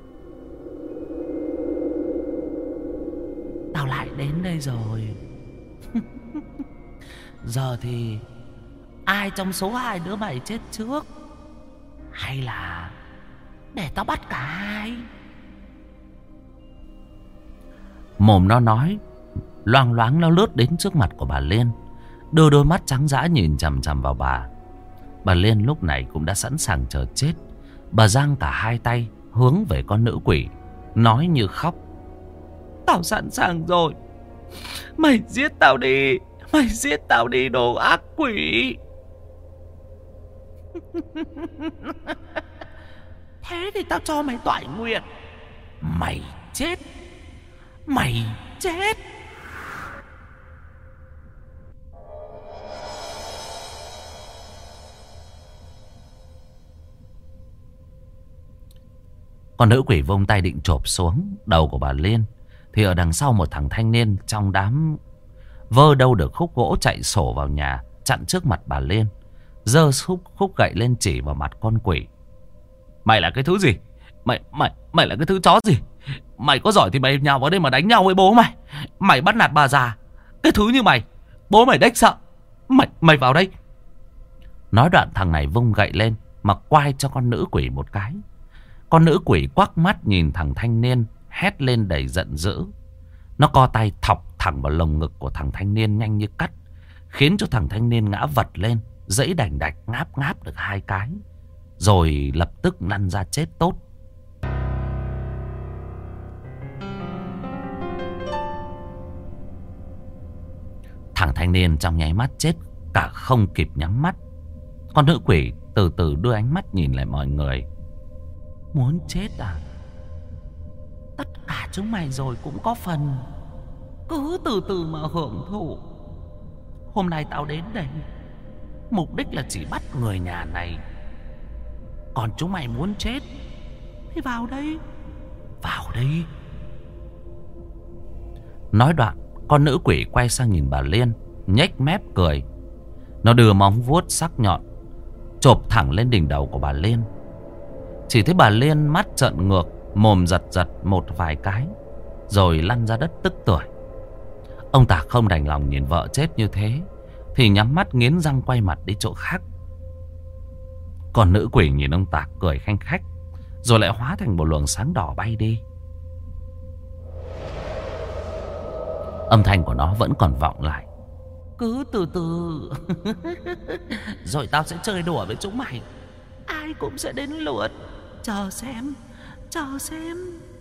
Tao lại đến đây rồi. Giờ thì ai trong số hai đứa mày chết trước, hay là để tao bắt cả hai? Mồm nó nói, loang loáng nó lướt đến trước mặt của bà Liên, đưa đôi mắt trắng dã nhìn chằm chằm vào bà. Bà Liên lúc này cũng đã sẵn sàng chờ chết. Bà giang cả hai tay hướng về con nữ quỷ, nói như khóc: Tao sẵn sàng rồi. Mày giết tao đi. Mày giết tao đi, đồ ác quỷ. Thế thì tao cho mày toại nguyện. Mày chết. Mày chết. Con nữ quỷ vung tay định chộp xuống đầu của bà Liên, thì ở đằng sau một thằng thanh niên trong đám vơ đâu được khúc gỗ chạy sổ vào nhà, chặn trước mặt bà Liên, giơ khúc, khúc gậy lên chỉ vào mặt con quỷ. Mày là cái thứ gì? Mày mày mày là cái thứ chó gì? Mày có giỏi thì mày nhào vào đây mà đánh nhau với bố mày. Mày bắt nạt bà già, cái thứ như mày bố mày đếch sợ. Mày mày vào đây. Nói đoạn thằng này vung gậy lên mà quay cho con nữ quỷ một cái. Con nữ quỷ quắc mắt nhìn thằng thanh niên, hét lên đầy giận dữ. Nó co tay thọc thẳng vào lồng ngực của thằng thanh niên nhanh như cắt, khiến cho thằng thanh niên ngã vật lên, dẫy đành đạch ngáp ngáp được hai cái, rồi lập tức lăn ra chết tốt. Thằng thanh niên trong nháy mắt chết cả không kịp nhắm mắt. Con nữ quỷ từ từ đưa ánh mắt nhìn lại mọi người. Muốn chết à? Tất cả chúng mày rồi cũng có phần. Cứ từ từ mà hưởng thụ. Hôm nay tao đến đây mục đích là chỉ bắt người nhà này. Còn chúng mày muốn chết thì vào đây. Vào đây. Nói đoạn, con nữ quỷ quay sang nhìn bà Liên, nhếch mép cười. Nó đưa móng vuốt sắc nhọn chộp thẳng lên đỉnh đầu của bà Liên. Chỉ thấy bà Liên mắt trợn ngược, mồm giật giật một vài cái, rồi lăn ra đất tức tưởi. Ông Tạc không đành lòng nhìn vợ chết như thế, thì nhắm mắt nghiến răng quay mặt đi chỗ khác. Còn nữ quỷ nhìn ông Tạc cười khanh khách, rồi lại hóa thành một luồng sáng đỏ bay đi. Âm thanh của nó vẫn còn vọng lại. Cứ từ từ. Rồi tao sẽ chơi đùa với chúng mày. Ai cũng sẽ đến lượt. Chờ xem. Chờ xem.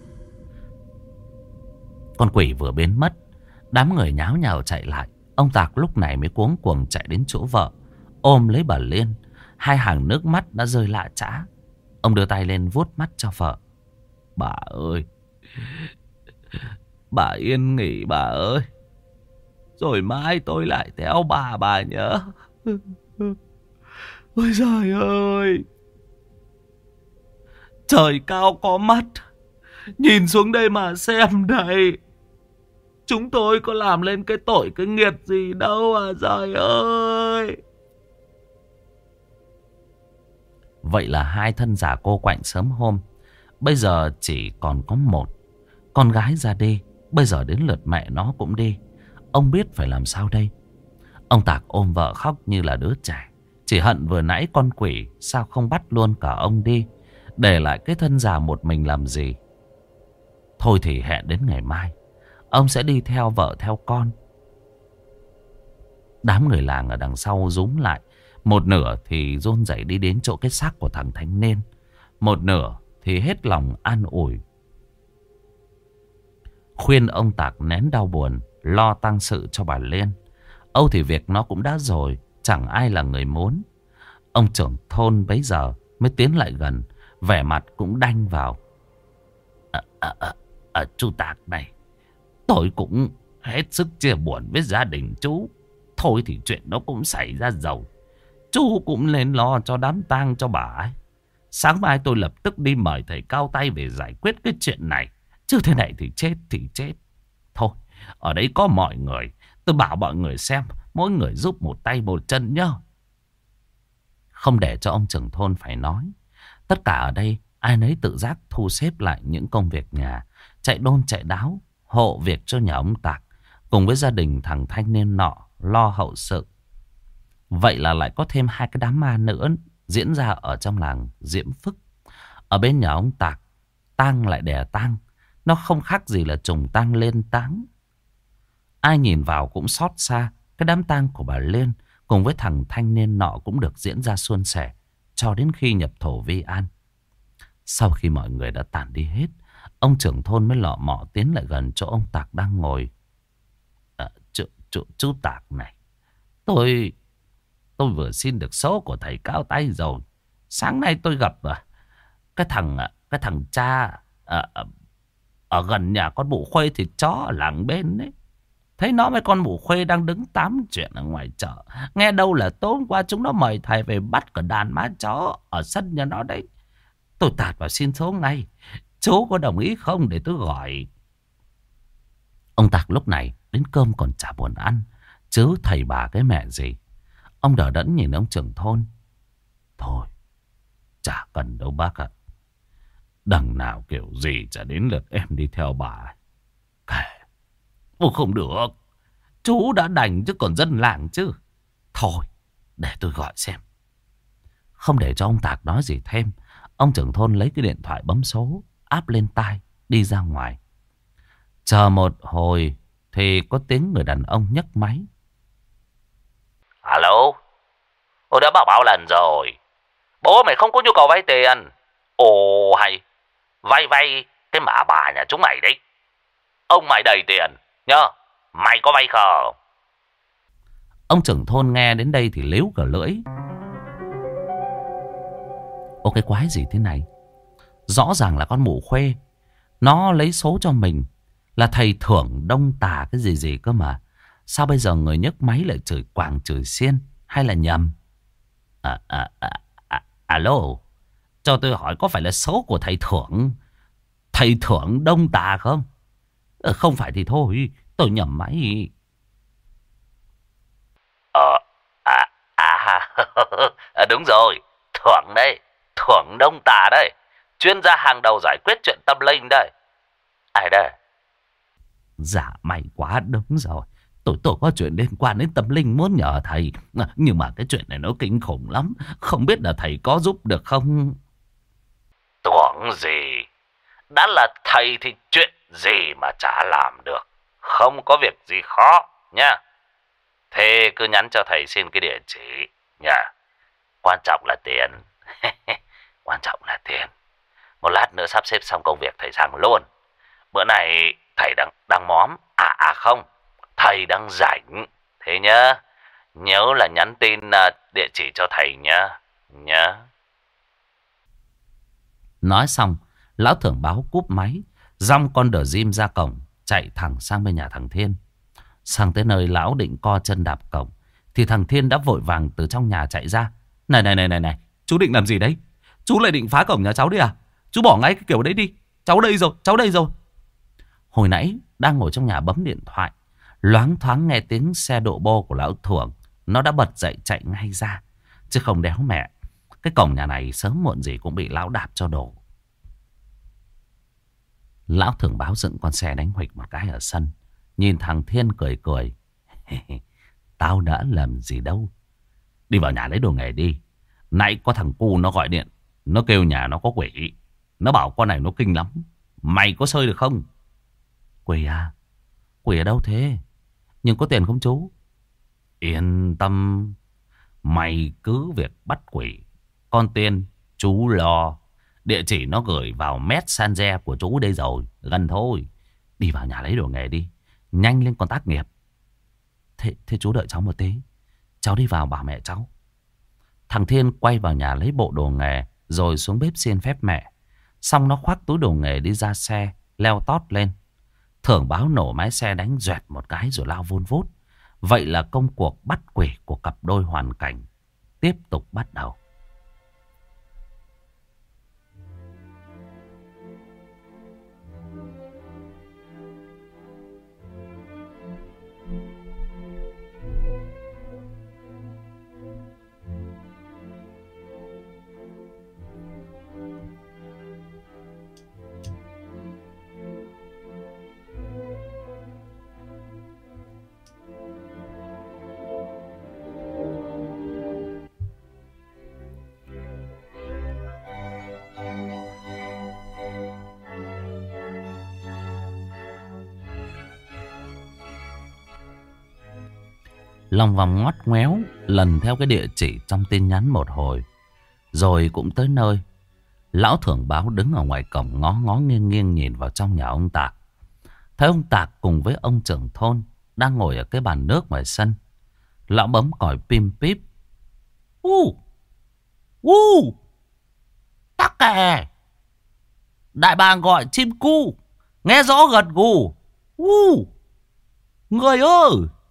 Con quỷ vừa biến mất, đám người nháo nhào chạy lại. Ông Tạc lúc này mới cuống cuồng chạy đến chỗ vợ, ôm lấy bà Liên. Hai hàng nước mắt đã rơi lạ chã. Ông đưa tay lên vuốt mắt cho vợ. Bà ơi, bà yên nghỉ bà ơi. Rồi mai tôi lại theo bà bà nhớ. Ôi giời ơi, trời cao có mắt, nhìn xuống đây mà xem đây. Chúng tôi có làm lên cái tội cái nghiệt gì đâu à trời ơi. Vậy là hai thân giả cô quạnh sớm hôm bây giờ chỉ còn có một. Con gái ra đi, bây giờ đến lượt mẹ nó cũng đi. Ông biết phải làm sao đây. Ông Tạc ôm vợ khóc như là đứa trẻ. Chỉ hận vừa nãy con quỷ sao không bắt luôn cả ông đi, để lại cái thân già một mình làm gì. Thôi thì hẹn đến ngày mai, ông sẽ đi theo vợ theo con. Đám người làng ở đằng sau rúm lại. Một nửa thì run rẩy đi đến chỗ cái xác của thằng thanh niên, một nửa thì hết lòng an ủi, khuyên ông Tạc nén đau buồn, lo tang sự cho bà Liên. Âu thì việc nó cũng đã rồi, chẳng ai là người muốn. Ông trưởng thôn bấy giờ mới tiến lại gần, vẻ mặt cũng đanh vào. À, à, à, à, chú Tạc này, tôi cũng hết sức chia buồn với gia đình chú. Thôi thì chuyện nó cũng xảy ra rồi, chú cũng nên lo cho đám tang cho bà ấy. Sáng mai tôi lập tức đi mời thầy cao tay về giải quyết cái chuyện này. Chứ thế này thì chết thì chết. Thôi, ở đây có mọi người, tôi bảo mọi người xem, mỗi người giúp một tay một chân nhá. Không để cho ông trưởng thôn phải nói, tất cả ở đây ai nấy tự giác thu xếp lại những công việc nhà, chạy đôn chạy đáo, hộ việc cho nhà ông Tạc, cùng với gia đình thằng thanh niên nọ lo hậu sự. Vậy là lại có thêm hai cái đám ma nữa diễn ra ở trong làng Diễm Phức. Ở bên nhà ông Tạc, tang lại đè tang, nó không khác gì là trùng tang lên táng. Ai nhìn vào cũng xót xa. Cái đám tang của bà Liên cùng với thằng thanh niên nọ cũng được diễn ra suôn sẻ cho đến khi nhập thổ vi an. Sau khi mọi người đã tản đi hết, ông trưởng thôn mới lọ mọ tiến lại gần chỗ ông Tạc đang ngồi. À, chú, chú, chú Tạc này, tôi tôi vừa xin được số của thầy cao tay rồi. Sáng nay tôi gặp à, cái thằng cái thằng cha à, ở gần nhà con mụ Khuê thì chó ở làng bên đấy. Thấy nó với con mụ Khuê đang đứng tám chuyện ở ngoài chợ. Nghe đâu là tối qua chúng nó mời thầy về bắt cả đàn má chó ở sân nhà nó đấy. Tôi tạt vào xin số ngay. Chú có đồng ý không để tôi gọi? Ông Tạc lúc này đến cơm còn chả buồn ăn, chứ thầy bà cái mẹ gì. Ông đờ đẫn nhìn ông trưởng thôn. Thôi, chả cần đâu bác ạ. Đằng nào kiểu gì chả đến lượt em đi theo bà. Kệ. Ồ không được. Chú đã đành chứ còn dân làng chứ. Thôi, để tôi gọi xem. Không để cho ông Tạc nói gì thêm, ông trưởng thôn lấy cái điện thoại bấm số, áp lên tai, đi ra ngoài. Chờ một hồi thì có tiếng người đàn ông nhấc máy. Alo, tôi đã bảo bao lần rồi, bố mày không có nhu cầu vay tiền. Ồ hay, vay vay cái mả bà nhà chúng mày đấy. Ông mày đầy tiền nhá, mày có vay không? Ông trưởng thôn nghe đến đây thì líu cả lưỡi. Ô cái quái gì thế này? Rõ ràng là con mụ Khuê, nó lấy số cho mình là thầy thưởng đông tà cái gì gì cơ mà. Sao bây giờ người nhấc máy lại chửi quàng chửi xiên? Hay là nhầm? À, à, à, à, alo, cho tôi hỏi có phải là số của thầy thưởng Thầy thưởng đông tà không? À, không phải thì thôi, tôi nhầm máy. Ờ, à, à, à đúng rồi, thưởng đây, thưởng đông tà đây, chuyên gia hàng đầu giải quyết chuyện tâm linh đây. Ai đây? Dạ may quá, đúng rồi. Tôi tôi có chuyện liên quan đến tâm linh muốn nhờ thầy. Nhưng mà cái chuyện này nó kinh khủng lắm. Không biết là thầy có giúp được không? Tưởng gì? Đã là thầy thì chuyện gì mà chả làm được. Không có việc gì khó nha. Thế cứ nhắn cho thầy xin cái địa chỉ nha. Quan trọng là tiền. Quan trọng là tiền. Một lát nữa sắp xếp xong công việc thầy sang luôn. Bữa này thầy đang đang móm. À à không, thầy đang rảnh. Thế nhá, nhớ là nhắn tin địa chỉ cho thầy nhá. Nhá. Nói xong, lão thưởng báo cúp máy, dong con đờ dim ra cổng, chạy thẳng sang bên nhà thằng Thiên. Sang tới nơi lão định co chân đạp cổng, thì thằng Thiên đã vội vàng từ trong nhà chạy ra. Này này này này này, chú định làm gì đấy? Chú lại định phá cổng nhà cháu đi à? Chú bỏ ngay cái kiểu đấy đi. Cháu đây rồi, cháu đây rồi. Hồi nãy đang ngồi trong nhà bấm điện thoại, loáng thoáng nghe tiếng xe độ bô của lão Thưởng. Nó đã bật dậy chạy ngay ra, chứ không đéo mẹ. Cái cổng nhà này sớm muộn gì cũng bị lão đạp cho đổ. Lão Thường Báo dựng con xe đánh huỵch một cái ở sân. Nhìn thằng Thiên cười cười. Tao đã làm gì đâu. Đi vào nhà lấy đồ nghề đi. Nãy có thằng cu nó gọi điện. Nó kêu nhà nó có quỷ. Nó bảo con này nó kinh lắm. Mày có sơi được không? Quỷ à? Quỷ ở đâu thế? Nhưng có tiền không chú? Yên tâm. Mày cứ việc bắt quỷ. Con tiền chú lo. Địa chỉ nó gửi vào Messenger của chú đây rồi. Gần thôi. Đi vào nhà lấy đồ nghề đi. Nhanh lên con tác nghiệp. Thế, thế chú đợi cháu một tí. Cháu đi vào bảo mẹ cháu. Thằng Thiên quay vào nhà lấy bộ đồ nghề. Rồi xuống bếp xin phép mẹ. Xong nó khoác túi đồ nghề đi ra xe. Leo tót lên. Thường Báo nổ máy xe đánh doẹt một cái rồi lao vun vút. Vậy là công cuộc bắt quỷ của cặp đôi hoàn cảnh tiếp tục bắt đầu. Lòng vòng ngoắt ngoéo lần theo cái địa chỉ trong tin nhắn một hồi. Rồi cũng tới nơi. Lão Thường Báo đứng ở ngoài cổng ngó ngó nghiêng nghiêng nhìn vào trong nhà ông Tạc. Thấy ông Tạc cùng với ông trưởng thôn đang ngồi ở cái bàn nước ngoài sân. Lão bấm còi pim píp. U U Tắc kè. Đại bàng gọi chim cu. Nghe rõ gật gù. U Người ơi.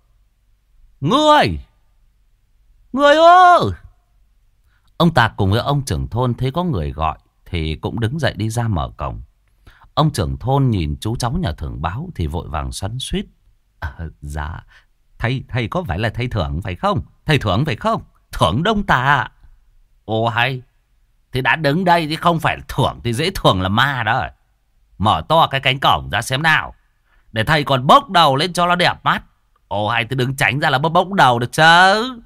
Người Người ơi. Ông Tạc cùng với ông trưởng thôn thấy có người gọi thì cũng đứng dậy đi ra mở cổng. Ông trưởng thôn nhìn chú cháu nhà Thường Báo thì vội vàng xoắn xuýt. À, dạ thầy, thầy có phải là thầy Thưởng phải không? Thầy Thưởng phải không? Thưởng Đông Tà. Ồ hay. Thì đã đứng đây thì không phải Thưởng thì dễ Thưởng là ma đó. Mở to cái cánh cổng ra xem nào. Để thầy còn bốc đầu lên cho nó đẹp mắt. Ồ hay thì đứng tránh ra là bốc bốc đầu được chứ.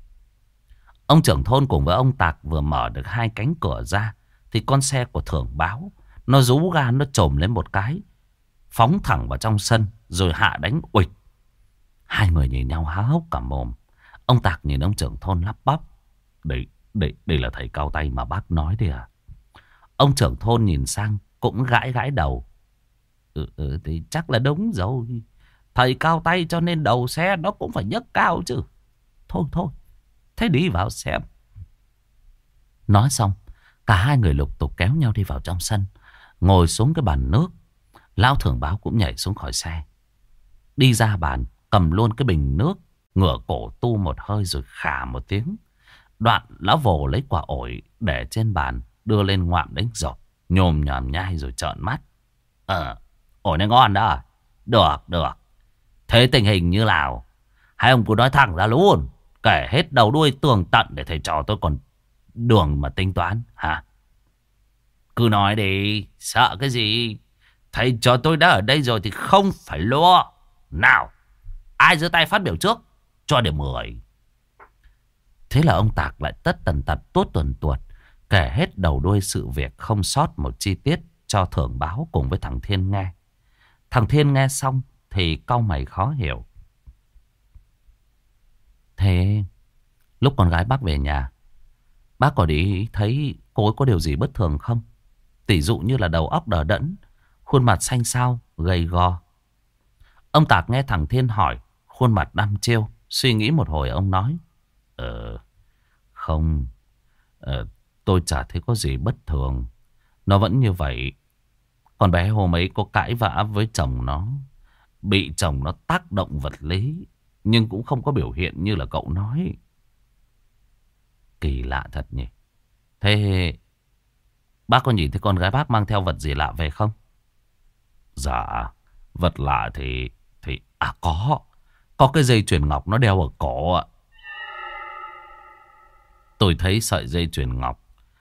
Ông trưởng thôn cùng với ông Tạc vừa mở được hai cánh cửa ra thì con xe của Thường Báo nó rú ga, nó trồm lên một cái, phóng thẳng vào trong sân rồi hạ đánh uịch. Hai người nhìn nhau há hốc cả mồm. Ông Tạc nhìn ông trưởng thôn lắp bắp. Đây, đây, đây là thầy cao tay mà bác nói đi à? Ông trưởng thôn nhìn sang cũng gãi gãi đầu. Ừ, ừ thì chắc là đúng rồi. Thầy cao tay cho nên đầu xe nó cũng phải nhấc cao chứ. Thôi thôi, thế đi vào xem. Nói xong, cả hai người lục tục kéo nhau đi vào trong sân. Ngồi xuống cái bàn nước. Lão Thường Báo cũng nhảy xuống khỏi xe. Đi ra bàn, cầm luôn cái bình nước, ngửa cổ tu một hơi rồi khà một tiếng. Đoạn lão vồ lấy quả ổi để trên bàn, đưa lên ngoạm đánh rộp, nhồm nhòm nhai rồi trợn mắt. Ờ, ổi này ngon đó. Được, được. Thế tình hình như nào? Hai ông cứ nói thẳng ra luôn. Kể hết đầu đuôi tường tận để thầy trò tôi còn đường mà tính toán hả? Cứ nói đi, sợ cái gì? Thầy trò tôi đã ở đây rồi thì không phải lo. Nào, ai giơ tay phát biểu trước? Cho điểm mười. Thế là ông Tạc lại tất tần tật tuốt tuần tuột, kể hết đầu đuôi sự việc không sót một chi tiết cho Thường Báo cùng với thằng Thiên nghe. Thằng Thiên nghe xong thì cau mày khó hiểu. Thế lúc con gái bác về nhà, bác có để ý thấy cô ấy có điều gì bất thường không? Tỷ dụ như là đầu óc đờ đẫn, khuôn mặt xanh xao, gầy gò. Ông Tạc nghe thằng Thiên hỏi, khuôn mặt đăm chiêu, suy nghĩ một hồi ông nói. Ờ, không, ờ, tôi chả thấy có gì bất thường. Nó vẫn như vậy. Con bé hôm ấy có cãi vã với chồng nó, bị chồng nó tác động vật lý, nhưng cũng không có biểu hiện như là cậu nói. Kỳ lạ thật nhỉ. Thế bác có nhìn thấy con gái bác mang theo vật gì lạ về không? Dạ, vật lạ thì... thì à có. Có cái dây chuyền ngọc nó đeo ở cổ ạ. Tôi thấy sợi dây chuyền ngọc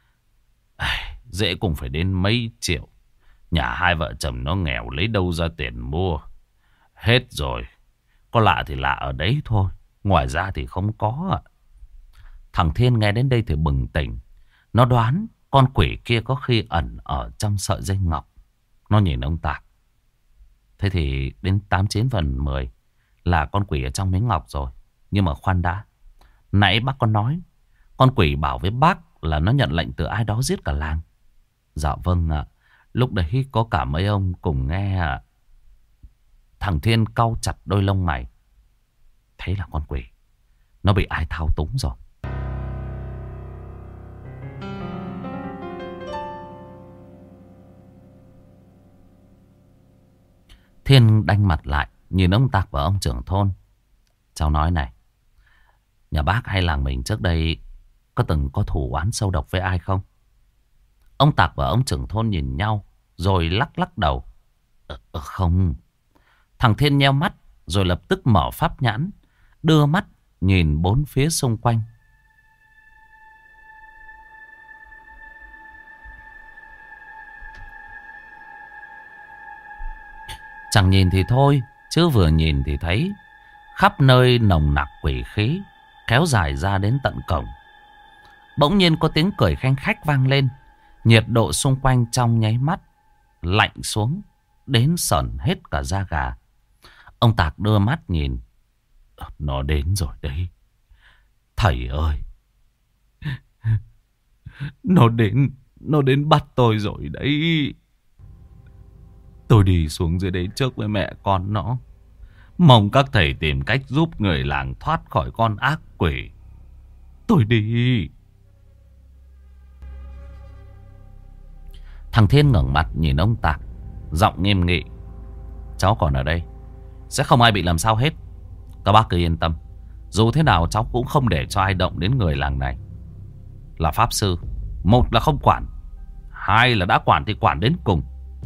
dễ cũng phải đến mấy triệu. Nhà hai vợ chồng nó nghèo lấy đâu ra tiền mua. Hết rồi. Có lạ thì lạ ở đấy thôi. Ngoài ra thì không có. Thằng Thiên nghe đến đây thì bừng tỉnh. Nó đoán con quỷ kia có khi ẩn ở trong sợi dây ngọc. Nó nhìn ông Tạc. Thế thì đến tám chín phần mười là con quỷ ở trong miếng ngọc rồi. Nhưng mà khoan đã. Nãy bác có nói con quỷ bảo với bác là nó nhận lệnh từ ai đó giết cả làng. Dạ vâng ạ. Lúc đấy có cả mấy ông cùng nghe ạ. Thằng Thiên cau chặt đôi lông mày. Thế là con quỷ nó bị ai thao túng rồi. Thiên đanh mặt lại, nhìn ông Tạc và ông trưởng thôn. Cháu nói này, nhà bác hay làng mình trước đây có từng có thù oán sâu độc với ai không? Ông Tạc và ông trưởng thôn nhìn nhau rồi lắc lắc đầu. Ờ, ờ, không. Thằng Thiên nheo mắt rồi lập tức mở pháp nhãn, đưa mắt nhìn bốn phía xung quanh. Chẳng nhìn thì thôi, chứ vừa nhìn thì thấy khắp nơi nồng nặc quỷ khí kéo dài ra đến tận cổng. Bỗng nhiên có tiếng cười khanh khách vang lên. Nhiệt độ xung quanh trong nháy mắt lạnh xuống đến sởn hết cả da gà. Ông Tạc đưa mắt nhìn. Nó đến rồi đấy. Thầy ơi, Nó đến Nó đến bắt tôi rồi đấy. Tôi đi xuống dưới đấy trước với mẹ con nó. Mong các thầy tìm cách giúp người làng thoát khỏi con ác quỷ. Tôi đi. Thằng Thiên ngẩng mặt nhìn ông Tạc, giọng nghiêm nghị. Cháu còn ở đây, sẽ không ai bị làm sao hết. Các bác cứ yên tâm. Dù thế nào cháu cũng không để cho ai động đến người làng này. Là pháp sư, một là không quản, hai là đã quản thì quản đến cùng.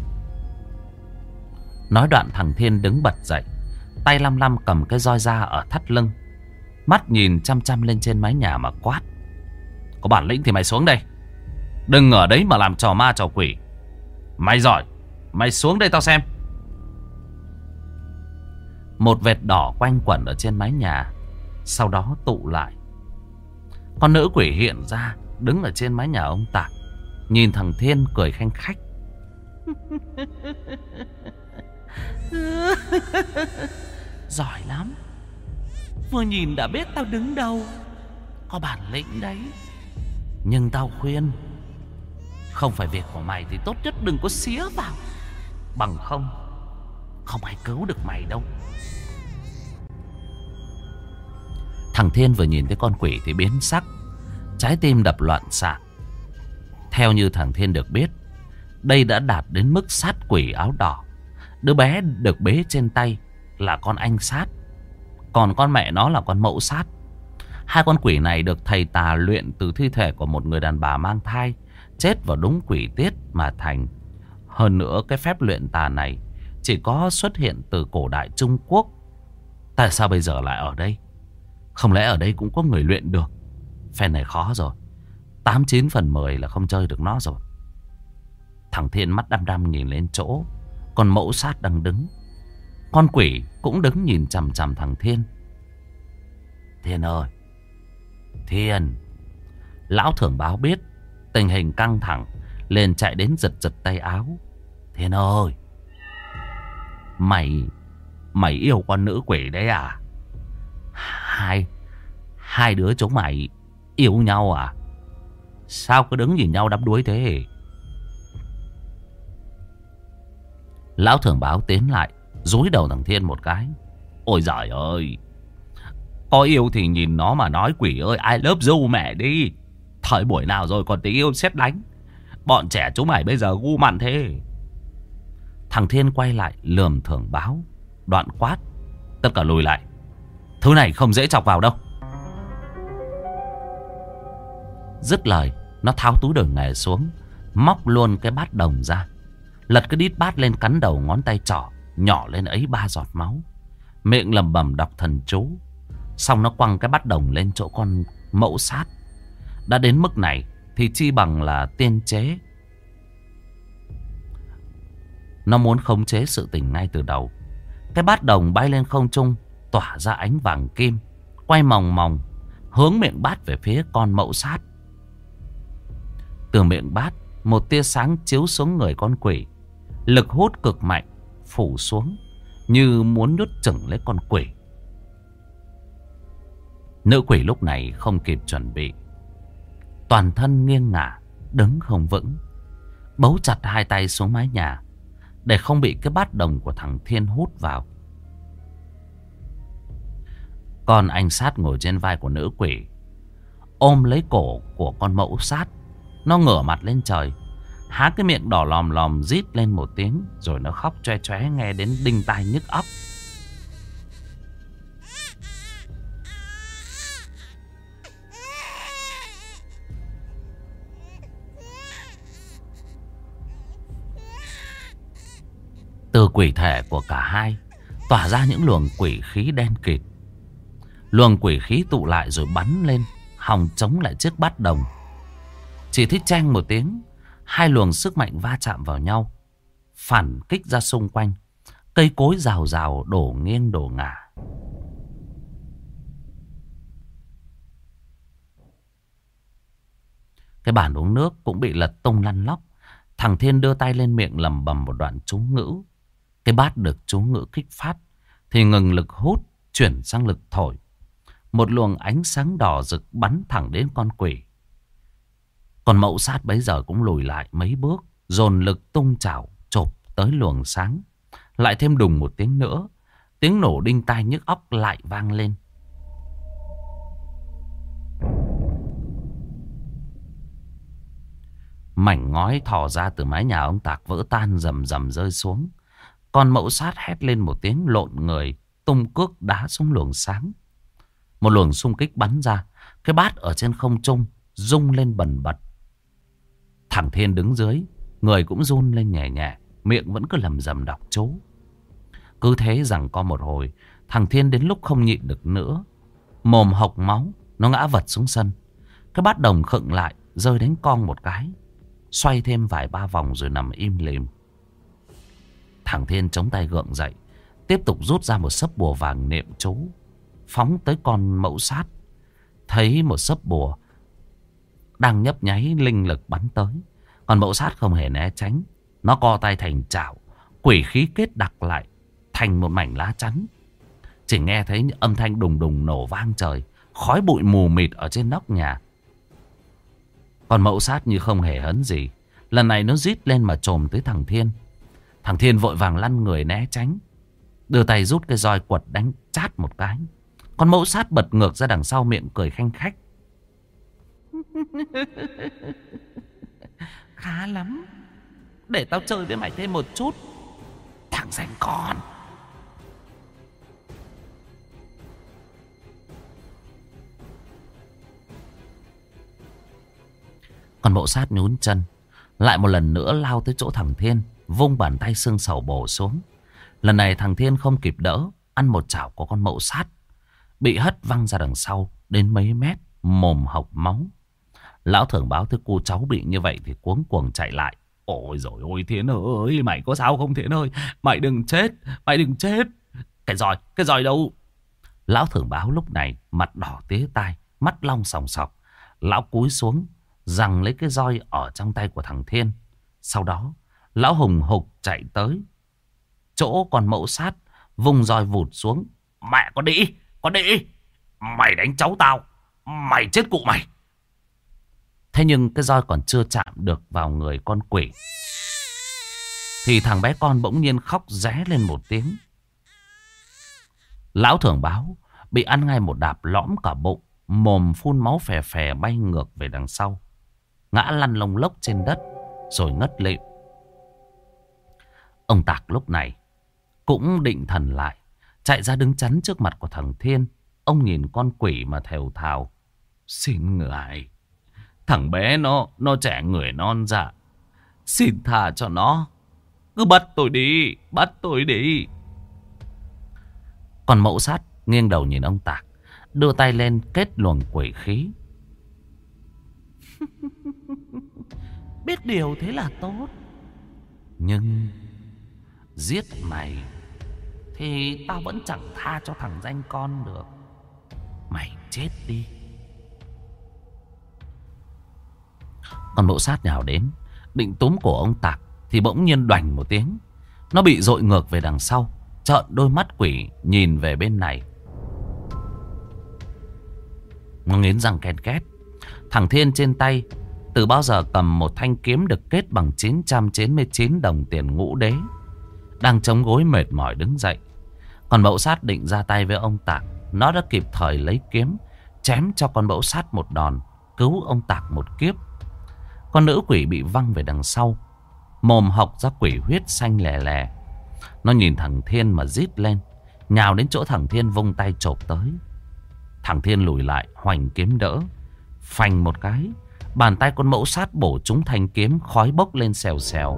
Nói đoạn thằng Thiên đứng bật dậy, tay lăm lăm cầm cái roi da ở thắt lưng, mắt nhìn chăm chăm lên trên mái nhà mà quát. Có bản lĩnh thì mày xuống đây, đừng ở đấy mà làm trò ma trò quỷ. Mày giỏi, mày xuống đây tao xem. Một vệt đỏ quanh quẩn ở trên mái nhà, sau đó tụ lại. Con nữ quỷ hiện ra, đứng ở trên mái nhà ông Tạc, nhìn thằng Thiên cười khanh khách. Giỏi lắm. Vừa nhìn đã biết tao đứng đâu. Có bản lĩnh đấy. Nhưng tao khuyên, không phải việc của mày thì tốt nhất đừng có xía vào. Bằng không, không ai cứu được mày đâu. Thằng Thiên vừa nhìn thấy con quỷ thì biến sắc, trái tim đập loạn xạ. Theo như thằng Thiên được biết, đây đã đạt đến mức sát quỷ áo đỏ. Đứa bé được bế trên tay là con anh sát, còn con mẹ nó là con mẫu sát. Hai con quỷ này được thầy tà luyện từ thi thể của một người đàn bà mang thai, chết vào đúng quỷ tiết mà thành. Hơn nữa cái phép luyện tà này chỉ có xuất hiện từ cổ đại Trung Quốc. Tại sao bây giờ lại ở đây? Không lẽ ở đây cũng có người luyện được? Phen này khó rồi. Tám chín phần mười là không chơi được nó rồi. Thằng Thiên mắt đăm đăm nhìn lên chỗ con mẫu sát đang đứng. Con quỷ cũng đứng nhìn chằm chằm thằng Thiên. Thiên ơi, Thiên. Lão thưởng báo biết tình hình căng thẳng, liền chạy đến giật giật tay áo. Thiên ơi, Mày Mày yêu con nữ quỷ đấy à? Hai Hai đứa chúng mày yêu nhau à? Sao cứ đứng nhìn nhau đắm đuối thế? Lão thưởng báo tiến lại, dúi đầu thằng Thiên một cái. Ôi giời ơi, có yêu thì nhìn nó mà nói. Quỷ ơi, I love you mẹ đi. Thời buổi nào rồi còn tình yêu sét đánh. Bọn trẻ chúng mày bây giờ gu mặn thế. Thằng Thiên quay lại lườm thưởng báo, đoạn quát. Tất cả lùi lại. Thứ này không dễ chọc vào đâu. Dứt lời, nó tháo túi đồ nghề xuống, móc luôn cái bát đồng ra, lật cái đít bát lên cắn đầu ngón tay trỏ, nhỏ lên ấy ba giọt máu. Miệng lẩm bẩm đọc thần chú. Xong nó quăng cái bát đồng lên chỗ con mẫu sát. Đã đến mức này thì chi bằng là tiên chế. Nó muốn khống chế sự tình ngay từ đầu. Cái bát đồng bay lên không trung, tỏa ra ánh vàng kim, quay mòng mòng, hướng miệng bát về phía con mậu sát. Từ miệng bát, một tia sáng chiếu xuống người con quỷ. Lực hút cực mạnh phủ xuống, như muốn nuốt chửng lấy con quỷ. Nữ quỷ lúc này không kịp chuẩn bị, toàn thân nghiêng ngả, đứng không vững, bấu chặt hai tay xuống mái nhà để không bị cái bát đồng của thằng Thiên hút vào. Còn anh Sát ngồi trên vai của nữ quỷ, ôm lấy cổ của con mẫu sát. Nó ngửa mặt lên trời, há cái miệng đỏ lòm lòm rít lên một tiếng, rồi nó khóc choe choé nghe đến đinh tai nhức óc. Từ quỷ thể của cả hai tỏa ra những luồng quỷ khí đen kịt. Luồng quỷ khí tụ lại rồi bắn lên, hòng chống lại chiếc bát đồng. Chỉ thích cheng một tiếng, hai luồng sức mạnh va chạm vào nhau, phản kích ra xung quanh. Cây cối rào rào đổ nghiêng đổ ngả. Cái bàn uống nước cũng bị lật tung lăn lóc. Thằng Thiên đưa tay lên miệng lẩm bẩm một đoạn chú ngữ. Cái bát được chú ngữ kích phát thì ngừng lực hút, chuyển sang lực thổi. Một luồng ánh sáng đỏ rực bắn thẳng đến con quỷ. Còn mậu sát bấy giờ cũng lùi lại mấy bước, dồn lực tung chảo chộp tới luồng sáng. Lại thêm đùng một tiếng nữa, tiếng nổ đinh tai nhức óc lại vang lên. Mảnh ngói thò ra từ mái nhà ông Tạc vỡ tan, rầm rầm rơi xuống. Con mậu sát hét lên một tiếng, lộn người, tung cước đá xuống luồng sáng. Một luồng xung kích bắn ra, cái bát ở trên không trung rung lên bần bật. Thằng Thiên đứng dưới, người cũng run lên nhẹ nhẹ, miệng vẫn cứ lầm rầm đọc chú. Cứ thế rằng có một hồi, thằng Thiên đến lúc không nhịn được nữa, mồm hộc máu, nó ngã vật xuống sân. Cái bát đồng khựng lại, rơi đánh cong một cái, xoay thêm vài ba vòng rồi nằm im lìm. Thằng Thiên chống tay gượng dậy, tiếp tục rút ra một sấp bùa vàng niệm chú, phóng tới con mẫu sát. Thấy một sấp bùa đang nhấp nháy linh lực bắn tới, còn mẫu sát không hề né tránh. Nó co tay thành chảo, quỷ khí kết đặc lại thành một mảnh lá chắn. Chỉ nghe thấy âm thanh đùng đùng nổ vang trời, khói bụi mù mịt ở trên nóc nhà. Còn mẫu sát như không hề hấn gì, lần này nó rít lên mà chồm tới thằng Thiên. Thằng Thiên vội vàng lăn người né tránh, đưa tay rút cái roi quật đánh chát một cái. Con mẫu sát bật ngược ra đằng sau, miệng cười khanh khách. Khá lắm, để tao chơi với mày thêm một chút, thằng danh con. Con mẫu sát nhún chân, lại một lần nữa lao tới chỗ thằng Thiên, vung bàn tay xương sầu bổ xuống. Lần này thằng Thiên không kịp đỡ, ăn một chảo của con mẫu sát, bị hất văng ra đằng sau đến mấy mét, mồm hộc máu. Lão Thưởng báo thấy cô cháu bị như vậy thì cuống cuồng chạy lại. Ôi dồi ôi Thiên ơi, mày có sao không Thiên ơi? Mày đừng chết, mày đừng chết. Cái roi, cái roi đâu? Lão Thưởng báo lúc này mặt đỏ tía tai, mắt long sòng sọc. Lão cúi xuống, giằng lấy cái roi ở trong tay của thằng Thiên. Sau đó, lão hùng hục chạy tới chỗ con mẫu sát, vùng roi vụt xuống. Mẹ con đĩ, con đĩ, mày đánh cháu tao, mày chết cụ mày. Thế nhưng cái roi còn chưa chạm được vào người con quỷ thì thằng bé con bỗng nhiên khóc ré lên một tiếng. Lão Thưởng báo bị ăn ngay một đạp lõm cả bụng, mồm phun máu phè phè bay ngược về đằng sau, ngã lăn lông lốc trên đất rồi ngất lịm. Ông Tạc lúc này cũng định thần lại, chạy ra đứng chắn trước mặt của thằng Thiên. Ông nhìn con quỷ mà thều thào. Xin ngài, thằng bé nó nó trẻ người non dạ, xin tha cho nó, cứ bắt tôi đi, bắt tôi đi. Còn mẫu sát nghiêng đầu nhìn ông Tạc, đưa tay lên kết luồng quỷ khí. Biết điều thế là tốt. Nhưng giết mày thì tao vẫn chẳng tha cho thằng danh con được. Mày chết đi. Con mẫu sát nhào đến định túm cổ ông Tạc thì bỗng nhiên đoành một tiếng. Nó bị dội ngược về đằng sau, trợn đôi mắt quỷ nhìn về bên này. Nó nghiến răng ken két. Thằng Thiên trên tay từ bao giờ cầm một thanh kiếm được kết bằng chín trăm chín mươi chín đồng tiền ngũ đế, đang chống gối mệt mỏi đứng dậy. Còn mẫu sát định ra tay với ông Tạc, nó đã kịp thời lấy kiếm chém cho con mẫu sát một đòn, cứu ông Tạc một kiếp. Con nữ quỷ bị văng về đằng sau, mồm hộc ra quỷ huyết xanh lè lè. Nó nhìn thằng Thiên mà rít lên, nhào đến chỗ thằng Thiên vung tay chộp tới. Thằng Thiên lùi lại, hoành kiếm đỡ. Phành một cái, bàn tay con mẫu sát bổ trúng thanh kiếm, khói bốc lên xèo xèo.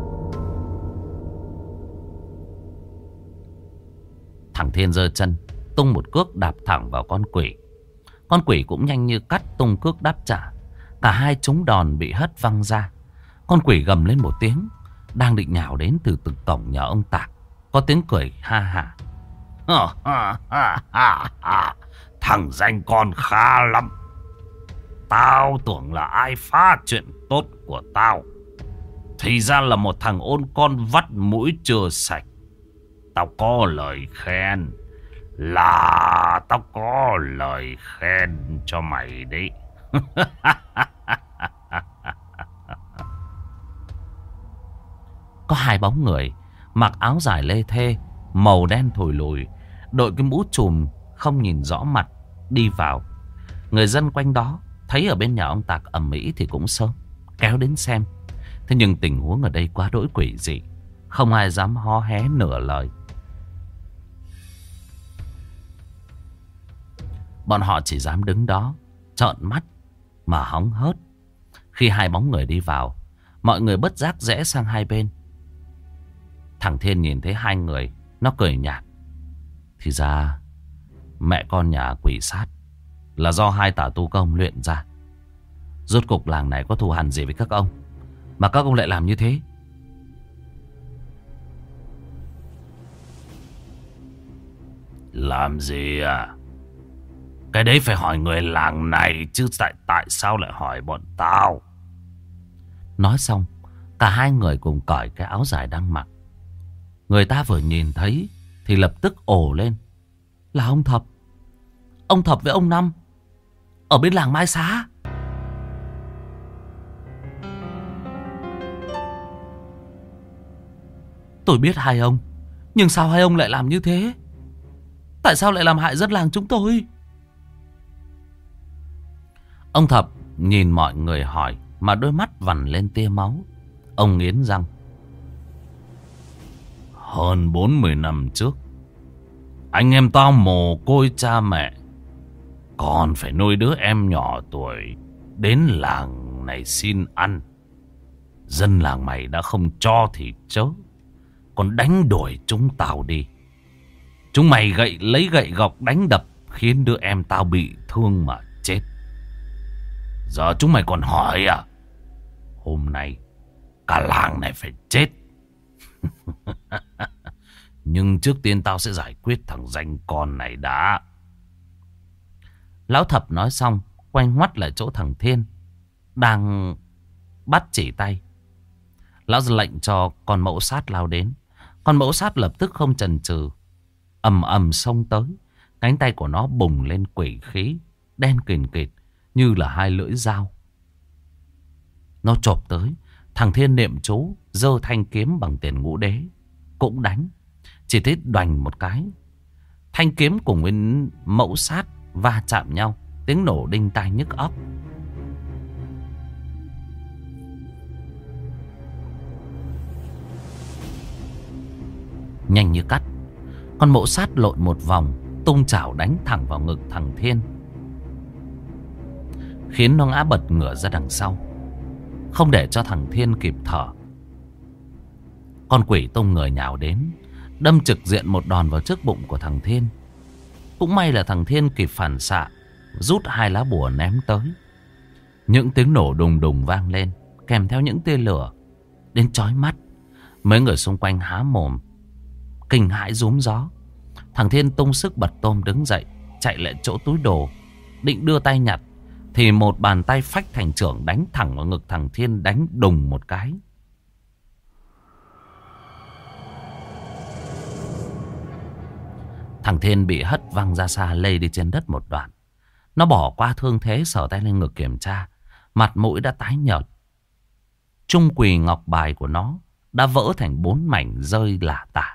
Thằng Thiên giơ chân tung một cước đạp thẳng vào con quỷ. Con quỷ cũng nhanh như cắt tung cước đáp trả. Cả hai trúng đòn bị hất văng ra. Con quỷ gầm lên một tiếng, đang định nhào đến từ từ cổng nhà ông Tạc. Có tiếng cười ha hả. Thằng danh con khá lắm. Tao tưởng là ai phá chuyện tốt của tao, thì ra là một thằng ôn con vắt mũi chưa sạch. Tao có lời khen, là tao có lời khen cho mày đấy. Có hai bóng người mặc áo dài lê thê, màu đen thùi lùi, đội cái mũ trùm không nhìn rõ mặt đi vào. Người dân quanh đó thấy ở bên nhà ông Tạc ầm ĩ thì cũng sớm kéo đến xem. Thế nhưng tình huống ở đây quá đỗi quỷ dị, không ai dám hó hé nửa lời. Bọn họ chỉ dám đứng đó trợn mắt mà hóng hớt. Khi hai bóng người đi vào, mọi người bất giác rẽ sang hai bên. Thằng Thiên nhìn thấy hai người, nó cười nhạt. Thì ra mẹ con nhà quỷ sát là do hai tà tu công luyện ra. Rốt cục làng này có thù hằn gì với các ông mà các ông lại làm như thế? Làm gì à? Cái đấy phải hỏi người làng này chứ tại tại sao lại hỏi bọn tao? Nói xong, cả hai người cùng cởi cái áo dài đang mặc. Người ta vừa nhìn thấy thì lập tức ồ lên. Là ông Thập. Ông Thập với ông Năm ở bên làng Mai Xá. Tôi biết hai ông, nhưng sao hai ông lại làm như thế? Tại sao lại làm hại dân làng chúng tôi? Ông Thập nhìn mọi người hỏi mà đôi mắt vằn lên tia máu. Ông nghiến răng. Hơn bốn mươi năm trước, anh em tao mồ côi cha mẹ, còn phải nuôi đứa em nhỏ tuổi đến làng này xin ăn. Dân làng mày đã không cho thì chớ, còn đánh đuổi chúng tao đi. Chúng mày gậy lấy gậy gộc đánh đập, khiến đứa em tao bị thương mà chết. Giờ chúng mày còn hỏi à? Hôm nay cả làng này phải chết. Nhưng trước tiên tao sẽ giải quyết thằng danh con này đã. Lão Thập nói xong, quay ngoắt lại chỗ thằng Thiên đang bắt chỉ tay. Lão lệnh cho con mẫu sát lao đến. Con mẫu sát lập tức không chần chừ, ầm ầm xông tới. Cánh tay của nó bùng lên quỷ khí đen kìn kịt như là hai lưỡi dao. Nó chộp tới. Thằng Thiên niệm chú, giơ thanh kiếm bằng tiền ngũ đế cũng đánh. Chỉ thấy đoành một cái, thanh kiếm cùng với mẫu sát va chạm nhau, tiếng nổ đinh tai nhức óc. Nhanh như cắt, con mẫu sát lộn một vòng, tung chảo đánh thẳng vào ngực thằng Thiên, khiến nó ngã bật ngửa ra đằng sau, không để cho thằng Thiên kịp thở. Con quỷ tung người nhào đến, đâm trực diện một đòn vào trước bụng của thằng Thiên. Cũng may là thằng Thiên kịp phản xạ, rút hai lá bùa ném tới. Những tiếng nổ đùng đùng vang lên, kèm theo những tia lửa đến chói mắt. Mấy người xung quanh há mồm, kinh hãi rúm gió. Thằng Thiên tung sức bật tôm đứng dậy, chạy lại chỗ túi đồ, định đưa tay nhặt, thì một bàn tay phách thành chưởng đánh thẳng vào ngực thằng Thiên, đánh đùng một cái. Thằng Thiên bị hất văng ra xa, lê đi trên đất một đoạn. Nó bỏ qua thương thế, sờ tay lên ngực kiểm tra. Mặt mũi đã tái nhợt. Trung quỳ ngọc bài của nó đã vỡ thành bốn mảnh, rơi lả tả.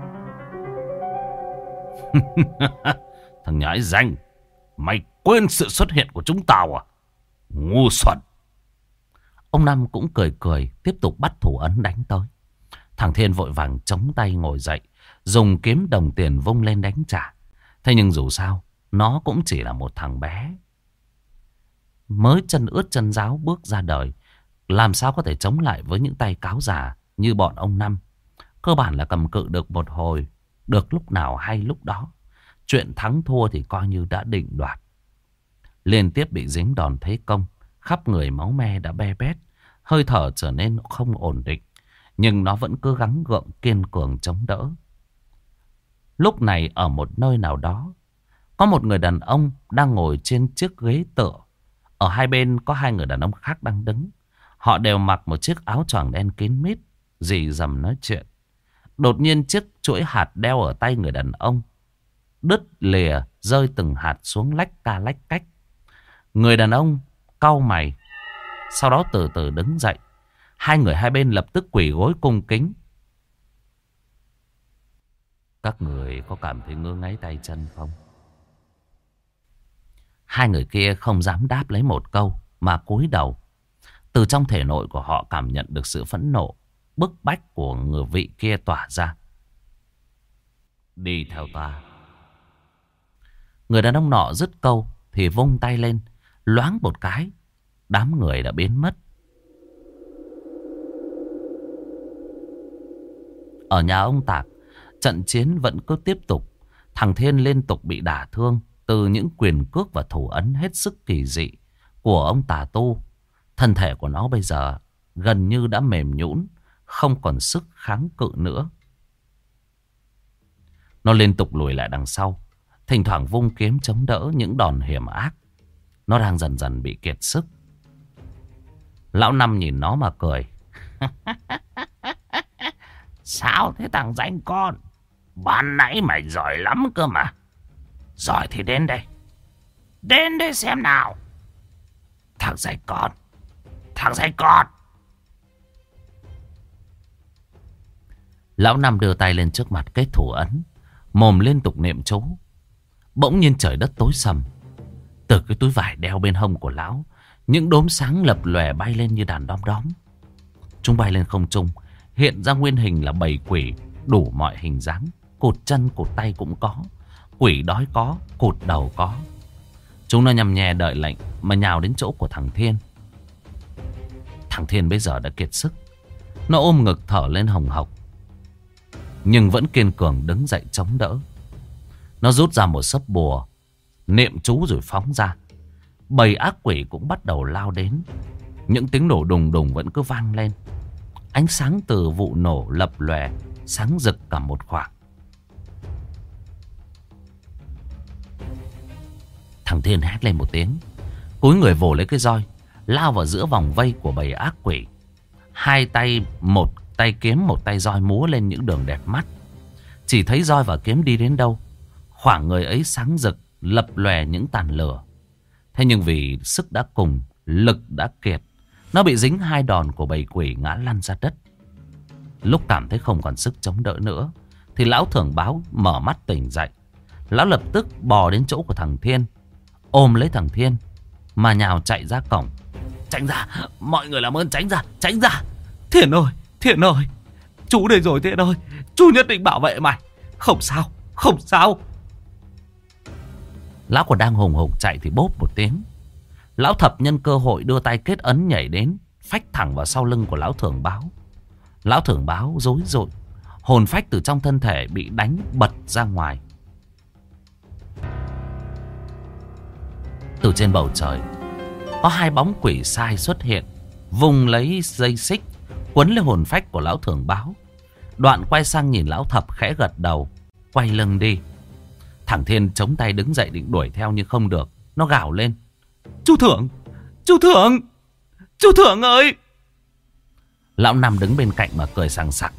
Thằng nhãi danh, mày quên sự xuất hiện của chúng tao à? Ngu xuẩn. Ông Năm cũng cười cười, tiếp tục bắt thủ ấn đánh tới. Thằng Thiên vội vàng chống tay ngồi dậy, dùng kiếm đồng tiền vung lên đánh trả. Thế nhưng dù sao, nó cũng chỉ là một thằng bé, mới chân ướt chân ráo bước ra đời, làm sao có thể chống lại với những tay cáo già như bọn ông Năm. Cơ bản là cầm cự được một hồi, được lúc nào hay lúc đó. Chuyện thắng thua thì coi như đã định đoạt. Liên tiếp bị dính đòn thế công, khắp người máu me đã be bét, hơi thở trở nên không ổn định. Nhưng nó vẫn cứ gắng gượng kiên cường chống đỡ. Lúc này ở một nơi nào đó, có một người đàn ông đang ngồi trên chiếc ghế tựa. Ở hai bên có hai người đàn ông khác đang đứng. Họ đều mặc một chiếc áo choàng đen kín mít, rì rầm nói chuyện. Đột nhiên chiếc chuỗi hạt đeo ở tay người đàn ông đứt lìa, rơi từng hạt xuống lách ca lách cách. Người đàn ông cau mày, sau đó từ từ đứng dậy. Hai người hai bên lập tức quỳ gối cung kính. Các người có cảm thấy ngứa ngáy tay chân không? Hai người kia không dám đáp lấy một câu mà cúi đầu. Từ trong thể nội của họ cảm nhận được sự phẫn nộ, bức bách của người vị kia tỏa ra. Đi theo ta. Người đàn ông nọ dứt câu thì vung tay lên, loáng một cái, đám người đã biến mất. Ở nhà ông Tạc, trận chiến vẫn cứ tiếp tục. Thằng Thiên liên tục bị đả thương từ những quyền cước và thủ ấn hết sức kỳ dị của ông tà tu. Thân thể của nó bây giờ gần như đã mềm nhũn, không còn sức kháng cự nữa. Nó liên tục lùi lại đằng sau, thỉnh thoảng vung kiếm chống đỡ những đòn hiểm ác. Nó đang dần dần bị kiệt sức. Lão Năm nhìn nó mà cười. Sao thế thằng danh con? Ban nãy mày giỏi lắm cơ mà. Giỏi thì đến đây. Đến đây xem nào. Thằng danh con. Thằng danh con. Lão Năm đưa tay lên trước mặt kết thủ ấn, mồm liên tục niệm chú. Bỗng nhiên trời đất tối sầm. Từ cái túi vải đeo bên hông của lão, những đốm sáng lập lòe bay lên như đàn đom đóm. Chúng bay lên không trung, hiện ra nguyên hình là bầy quỷ đủ mọi hình dáng. Cụt chân cụt tay cũng có, quỷ đói có, cụt đầu có. Chúng nó nhằm nhè đợi lệnh mà nhào đến chỗ của thằng Thiên. Thằng Thiên bây giờ đã kiệt sức. Nó ôm ngực thở lên hồng hộc, nhưng vẫn kiên cường đứng dậy chống đỡ. Nó rút ra một sấp bùa, niệm chú rồi phóng ra. Bầy ác quỷ cũng bắt đầu lao đến. Những tiếng nổ đùng đùng vẫn cứ vang lên. Ánh sáng từ vụ nổ lập lòe, sáng rực cả một khoảng. Thằng Thiên hét lên một tiếng, cúi người vồ lấy cái roi, lao vào giữa vòng vây của bầy ác quỷ. Hai tay, một tay kiếm một tay roi múa lên những đường đẹp mắt. Chỉ thấy roi và kiếm đi đến đâu, khoảng người ấy sáng rực, lập lòe những tàn lửa. Thế nhưng vì sức đã cùng, lực đã kiệt, nó bị dính hai đòn của bầy quỷ ngã lăn ra đất. Lúc cảm thấy không còn sức chống đỡ nữa, thì lão thưởng báo mở mắt tỉnh dậy. Lão lập tức bò đến chỗ của thằng Thiên, ôm lấy thằng Thiên mà nhào chạy ra cổng. Tránh ra, mọi người làm ơn tránh ra, tránh ra. Thiên ơi, Thiên ơi, chú đây rồi Thiên ơi, chú nhất định bảo vệ mày. Không sao, không sao. Lão còn đang hùng hục chạy thì bốp một tiếng. Lão Thập nhân cơ hội đưa tay kết ấn nhảy đến, phách thẳng vào sau lưng của lão thưởng báo. Lão thưởng báo rối rụi, hồn phách từ trong thân thể bị đánh bật ra ngoài. Từ trên bầu trời, Có hai bóng quỷ sai xuất hiện, vùng lấy dây xích quấn lấy hồn phách của lão thường báo. Đoạn quay sang nhìn lão thập khẽ gật đầu, quay lưng đi. Thằng Thiên chống tay đứng dậy định đuổi theo nhưng không được. Nó gào lên: Chú Thưởng! Chú Thưởng! Chú Thưởng ơi! Lão Năm đứng bên cạnh mà cười sằng sặc.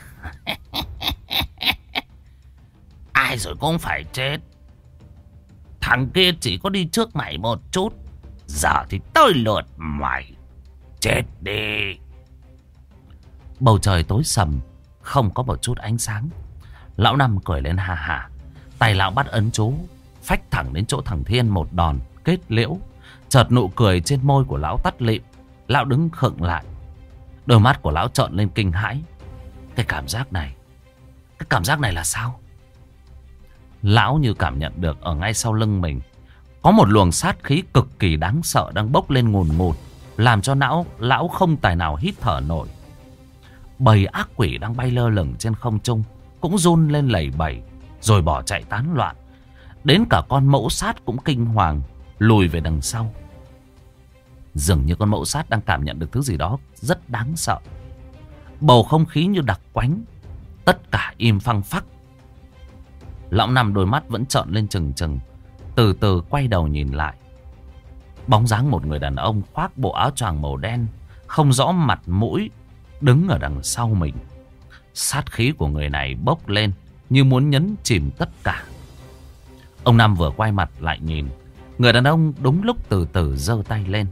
Ai rồi cũng phải chết. Thằng kia chỉ có đi trước mày một chút, giờ thì tới lượt mày. Chết đi. Bầu trời tối sầm, không có một chút ánh sáng. Lão Năm cười lên ha hả. Tay lão bắt ấn chú, phách thẳng đến chỗ thằng Thiên một đòn kết liễu. Chợt nụ cười trên môi của lão tắt lịm. Lão đứng khựng lại. Đôi mắt của lão trợn lên kinh hãi. Cái cảm giác này, cái cảm giác này là sao? Lão như cảm nhận được ở ngay sau lưng mình có một luồng sát khí cực kỳ đáng sợ đang bốc lên ngùn ngụt, làm cho não lão không tài nào hít thở nổi. Bầy ác quỷ đang bay lơ lửng trên không trung cũng run lên lẩy bẩy, rồi bỏ chạy tán loạn. Đến cả con mẫu sát cũng kinh hoàng, lùi về đằng sau. Dường như con mẫu sát đang cảm nhận được thứ gì đó rất đáng sợ. Bầu không khí như đặc quánh, tất cả im phăng phắc. Lão Năm đôi mắt vẫn trợn lên trừng trừng, từ từ quay đầu nhìn lại. Bóng dáng một người đàn ông khoác bộ áo choàng màu đen, không rõ mặt mũi, đứng ở đằng sau mình. Sát khí của người này bốc lên như muốn nhấn chìm tất cả. Ông Năm vừa quay mặt lại nhìn, người đàn ông đúng lúc từ từ giơ tay lên.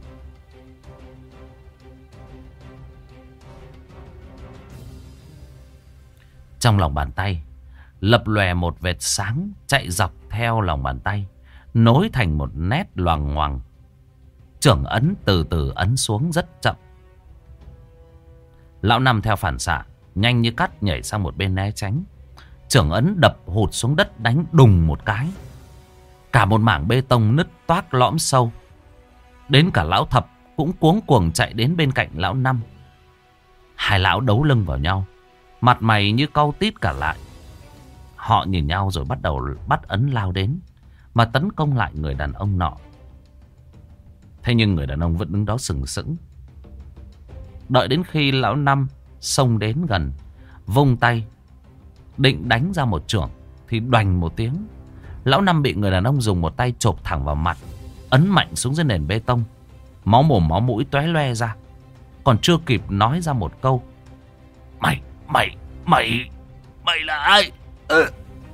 Trong lòng bàn tay lập lòe một vệt sáng chạy dọc theo lòng bàn tay, nối thành một nét loằng ngoằng. Chưởng ấn từ từ ấn xuống rất chậm. Lão Năm theo phản xạ nhanh như cắt nhảy sang một bên né tránh. Chưởng ấn đập hụt xuống đất, đánh đùng một cái. Cả một mảng bê tông nứt toác lõm sâu. Đến cả lão Thập cũng cuống cuồng chạy đến bên cạnh lão Năm. Hai lão đấu lưng vào nhau, mặt mày như cau tít cả lại. Họ nhìn nhau rồi bắt đầu bắt ấn lao đến, mà tấn công lại người đàn ông nọ. Thế nhưng người đàn ông vẫn đứng đó sừng sững. Đợi đến khi lão Năm xông đến gần, vung tay định đánh ra một chưởng, thì đoành một tiếng, lão Năm bị người đàn ông dùng một tay chộp thẳng vào mặt, ấn mạnh xuống dưới nền bê tông. Máu mồm máu mũi tóe loe ra. Còn chưa kịp nói ra một câu: Mày, mày, mày, mày là ai? Ừ.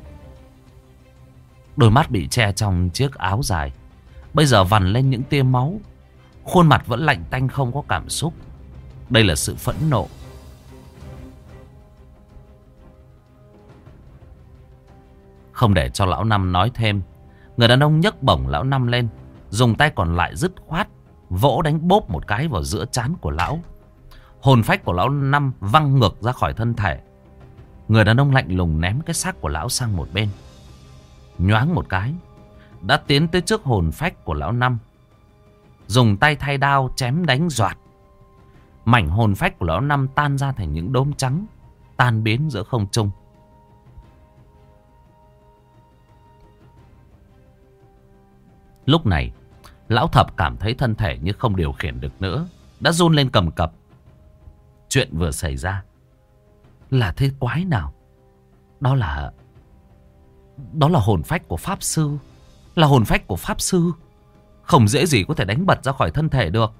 Đôi mắt bị che trong chiếc áo dài bây giờ vằn lên những tia máu. Khuôn mặt vẫn lạnh tanh không có cảm xúc. Đây là sự phẫn nộ. Không để cho lão Năm nói thêm, người đàn ông nhấc bổng lão Năm lên, dùng tay còn lại dứt khoát vỗ đánh bốp một cái vào giữa trán của lão. Hồn phách của lão Năm văng ngược ra khỏi thân thể. Người đàn ông lạnh lùng ném cái xác của lão sang một bên. Nhoáng một cái, đã tiến tới trước hồn phách của lão Năm, dùng tay thay đao chém đánh doạt. Mảnh hồn phách của lão Năm tan ra thành những đốm trắng, tan biến giữa không trung. Lúc này lão Thập cảm thấy thân thể như không điều khiển được nữa, đã run lên cầm cập. Chuyện vừa xảy ra là thế quái nào? Đó là Đó là hồn phách của Pháp Sư. Là hồn phách của Pháp Sư. Không dễ gì có thể đánh bật ra khỏi thân thể được.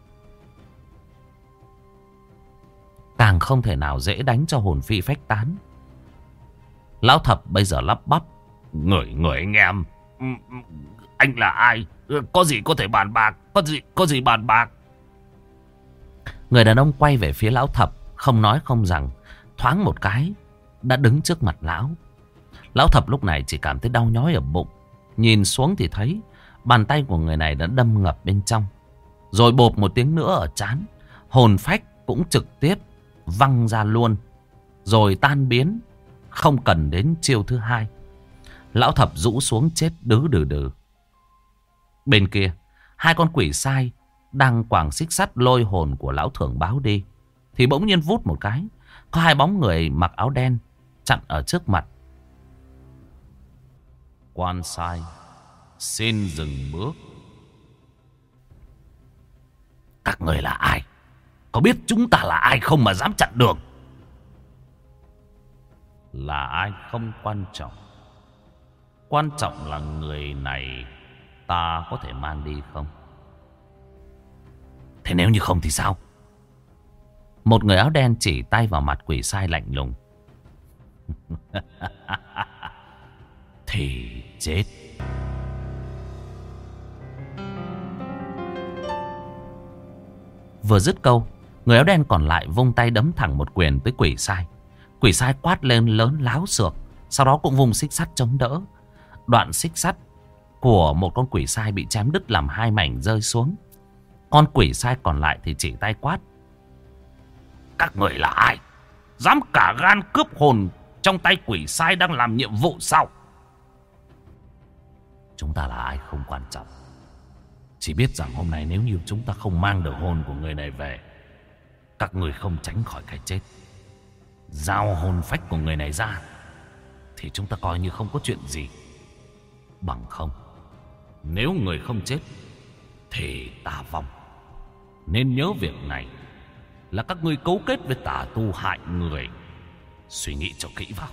Càng không thể nào dễ đánh cho hồn phi phách tán. Lão Thập bây giờ lắp bắp: Người, người anh em, anh là ai? Có gì có thể bàn bạc? Có gì, có gì bàn bạc? Người đàn ông quay về phía lão Thập, không nói không rằng, thoáng một cái đã đứng trước mặt lão. Lão Thập lúc này chỉ cảm thấy đau nhói ở bụng. Nhìn xuống thì thấy bàn tay của người này đã đâm ngập bên trong. Rồi bộp một tiếng nữa ở trán. Hồn phách cũng trực tiếp văng ra luôn, rồi tan biến, không cần đến chiêu thứ hai. Lão Thập rũ xuống chết đứ đừ đừ. Bên kia, hai con quỷ sai đang quàng xích sắt lôi hồn của lão Thưởng Báo đi, thì bỗng nhiên vút một cái, có hai bóng người mặc áo đen chặn ở trước mặt. Quan sai, xin dừng bước. Các người là ai? Có biết chúng ta là ai không mà dám chặn đường? Là ai không quan trọng. Quan trọng là người này ta có thể mang đi không? Thế nếu như không thì sao? Một người áo đen chỉ tay vào mặt quỷ sai lạnh lùng. Thì chết. Vừa dứt câu, người áo đen còn lại vung tay đấm thẳng một quyền tới quỷ sai. Quỷ sai quát lên lớn láo xược, sau đó cũng vung xích sắt chống đỡ. Đoạn xích sắt của một con quỷ sai bị chém đứt làm hai mảnh rơi xuống. Con quỷ sai còn lại thì chỉ tay quát. Các người là ai? Dám cả gan cướp hồn trong tay quỷ sai đang làm nhiệm vụ sao? Chúng ta là ai không quan trọng. Chỉ biết rằng hôm nay nếu như chúng ta không mang được hồn của người này về, các người không tránh khỏi cái chết. Giao hồn phách của người này ra thì chúng ta coi như không có chuyện gì. Bằng không, nếu người không chết thì ta vong. Nên nhớ việc này là các ngươi cấu kết với tà tu hại người. Suy nghĩ cho kỹ vào.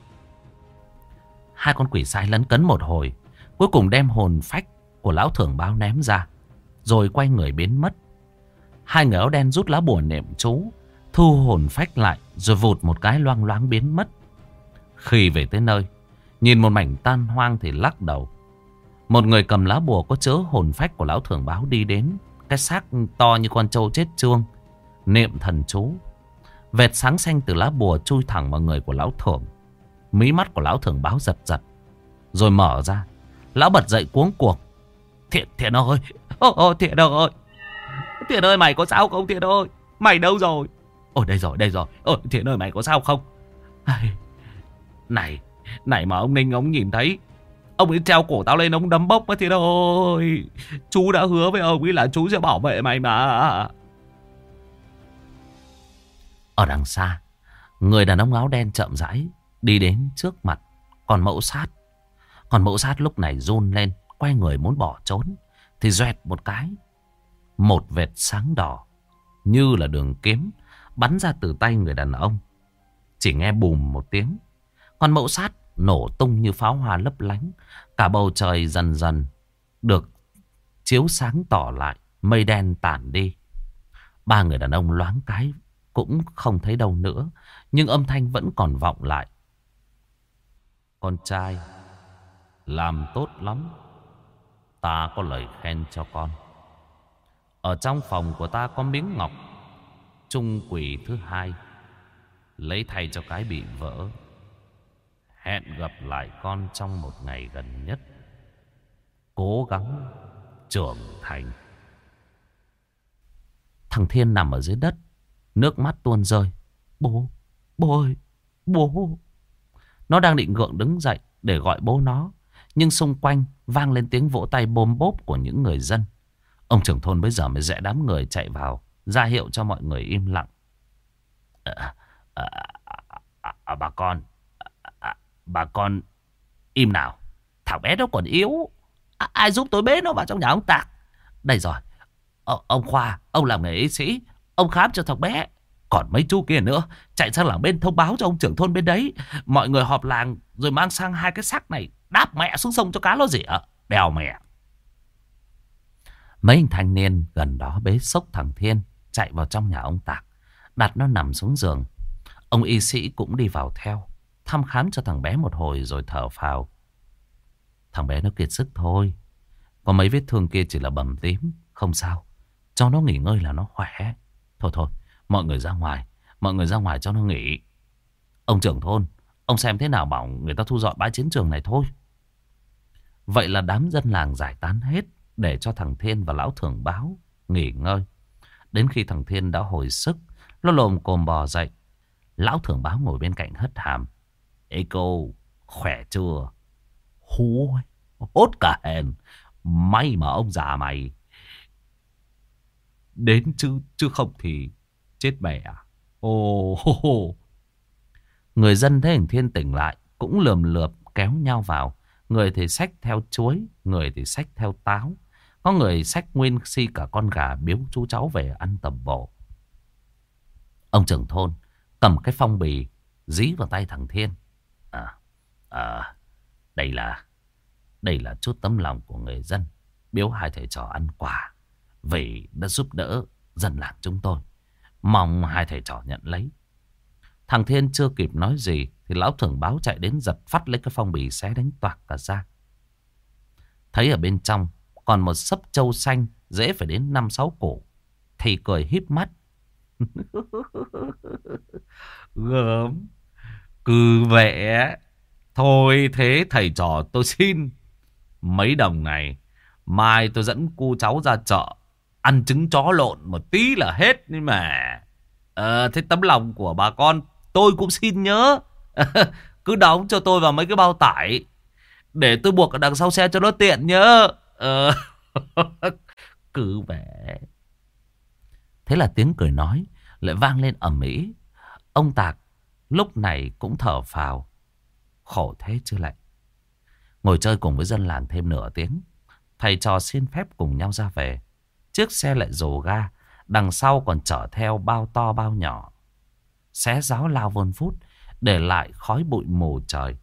Hai con quỷ sai lấn cấn một hồi, cuối cùng đem hồn phách của lão thưởng báo ném ra, rồi quay người biến mất. Hai người áo đen rút lá bùa niệm chú, thu hồn phách lại, rồi vụt một cái loang loáng biến mất. Khi về tới nơi, nhìn một mảnh tan hoang thì lắc đầu. Một người cầm lá bùa có chứa hồn phách của lão thưởng báo đi đến, cái xác to như con trâu chết trương, niệm thần chú. Vệt sáng xanh từ lá bùa chui thẳng vào người của lão thưởng. Mí mắt của lão thưởng báo giật giật, rồi mở ra. Lão bật dậy cuống cuồng. Thiện, Thiện ơi, ô, ô, Thiện ơi, Thiện ơi, mày có sao không Thiện ơi? Mày đâu rồi? Ôi đây rồi, đây rồi. Ôi Thiện ơi, mày có sao không? Ai... Này, này mà ông Ninh ông nhìn thấy, ông ấy treo cổ tao lên ông đấm bốc á Thiện ơi. Chú đã hứa với ông ấy là chú sẽ bảo vệ mày mà. Ở đằng xa, người đàn ông áo đen chậm rãi đi đến trước mặt con mẫu sát. Còn mẫu sát lúc này run lên, quay người muốn bỏ trốn, thì doẹt một cái, một vệt sáng đỏ như là đường kiếm bắn ra từ tay người đàn ông. Chỉ nghe bùm một tiếng, con mẫu sát nổ tung như pháo hoa lấp lánh. Cả bầu trời dần dần được chiếu sáng tỏ lại, mây đen tản đi. Ba người đàn ông loáng cái cũng không thấy đâu nữa, nhưng âm thanh vẫn còn vọng lại. Con trai, làm tốt lắm. Ta có lời khen cho con. Ở trong phòng của ta có miếng ngọc trung quỷ thứ hai, lấy thay cho cái bị vỡ. Hẹn gặp lại con trong một ngày gần nhất. Cố gắng trưởng thành. Thằng Thiên nằm ở dưới đất, nước mắt tuôn rơi. Bố, bố ơi, bố. Nó đang định gượng đứng dậy để gọi bố nó, nhưng xung quanh vang lên tiếng vỗ tay bôm bốp của những người dân. Ông trưởng thôn bây giờ mới rẽ đám người chạy vào, ra hiệu cho mọi người im lặng. À, à, à, à, bà con, à, bà con im nào. Thằng bé nó còn yếu. À, ai giúp tôi bế nó vào trong nhà ông Tạc. Đây rồi, Ô, ông Khoa, ông làm nghề y sĩ, ông khám cho thằng bé. Còn mấy chú kia nữa, chạy sang làng bên thông báo cho ông trưởng thôn bên đấy. Mọi người họp làng rồi mang sang hai cái xác này, đáp mẹ xuống sông cho cá nó rỉa. Đèo mẹ. Mấy anh thanh niên gần đó bế xốc thằng Thiên chạy vào trong nhà ông Tạc, đặt nó nằm xuống giường. Ông y sĩ cũng đi vào theo, thăm khám cho thằng bé một hồi rồi thở phào. Thằng bé nó kiệt sức thôi, có mấy vết thương kia chỉ là bầm tím, không sao. Cho nó nghỉ ngơi là nó khỏe. Thôi thôi, mọi người ra ngoài, mọi người ra ngoài cho nó nghỉ. Ông trưởng thôn, ông xem thế nào bảo người ta thu dọn bãi chiến trường này thôi. Vậy là đám dân làng giải tán hết, để cho thằng Thiên và lão thưởng báo nghỉ ngơi. Đến khi thằng Thiên đã hồi sức, nó lồm cồm bò dậy. Lão thưởng báo ngồi bên cạnh hất hàm. Ê cô, khỏe chưa? Hú, hốt cả hèn. May mà ông già mày đến chứ, chứ không thì chết mẹ à. Ồ, hô, hô. Người dân thấy thằng Thiên tỉnh lại cũng lườm lượp kéo nhau vào. Người thì xách theo chuối, người thì xách theo táo. Có người xách nguyên si cả con gà biếu chú cháu về ăn tầm bổ. Ông trưởng thôn cầm cái phong bì dí vào tay thằng Thiên. À, à, đây là đây là chút tấm lòng của người dân, biếu hai thầy trò ăn quà vì đã giúp đỡ dân làng chúng tôi. Mong hai thầy trò nhận lấy. Thằng Thiên chưa kịp nói gì thì lão thưởng báo chạy đến giật phát lấy cái phong bì, xé đánh toạc cả ra. Thấy ở bên trong còn một sấp trâu xanh dễ phải đến năm sáu củ thì cười híp mắt. Gớm, cứ vẽ. Thôi thế thầy trò tôi xin mấy đồng này, mai tôi dẫn cô cháu ra chợ ăn trứng chó lộn một tí là hết. Nhưng mà ờ, thế tấm lòng của bà con tôi cũng xin nhớ. Cứ đóng cho tôi vào mấy cái bao tải để tôi buộc ở đằng sau xe cho nó tiện nhớ. Ờ. Cứ vẽ. Thế là tiếng cười nói lại vang lên ầm ĩ. Ông Tạc lúc này cũng thở phào. Khổ thế chứ lại. Ngồi chơi cùng với dân làng thêm nửa tiếng, thầy trò xin phép cùng nhau ra về. Chiếc xe lại rồ ga, đằng sau còn chở theo bao to bao nhỏ, xé ráo lao vun vút, để lại khói bụi mù trời.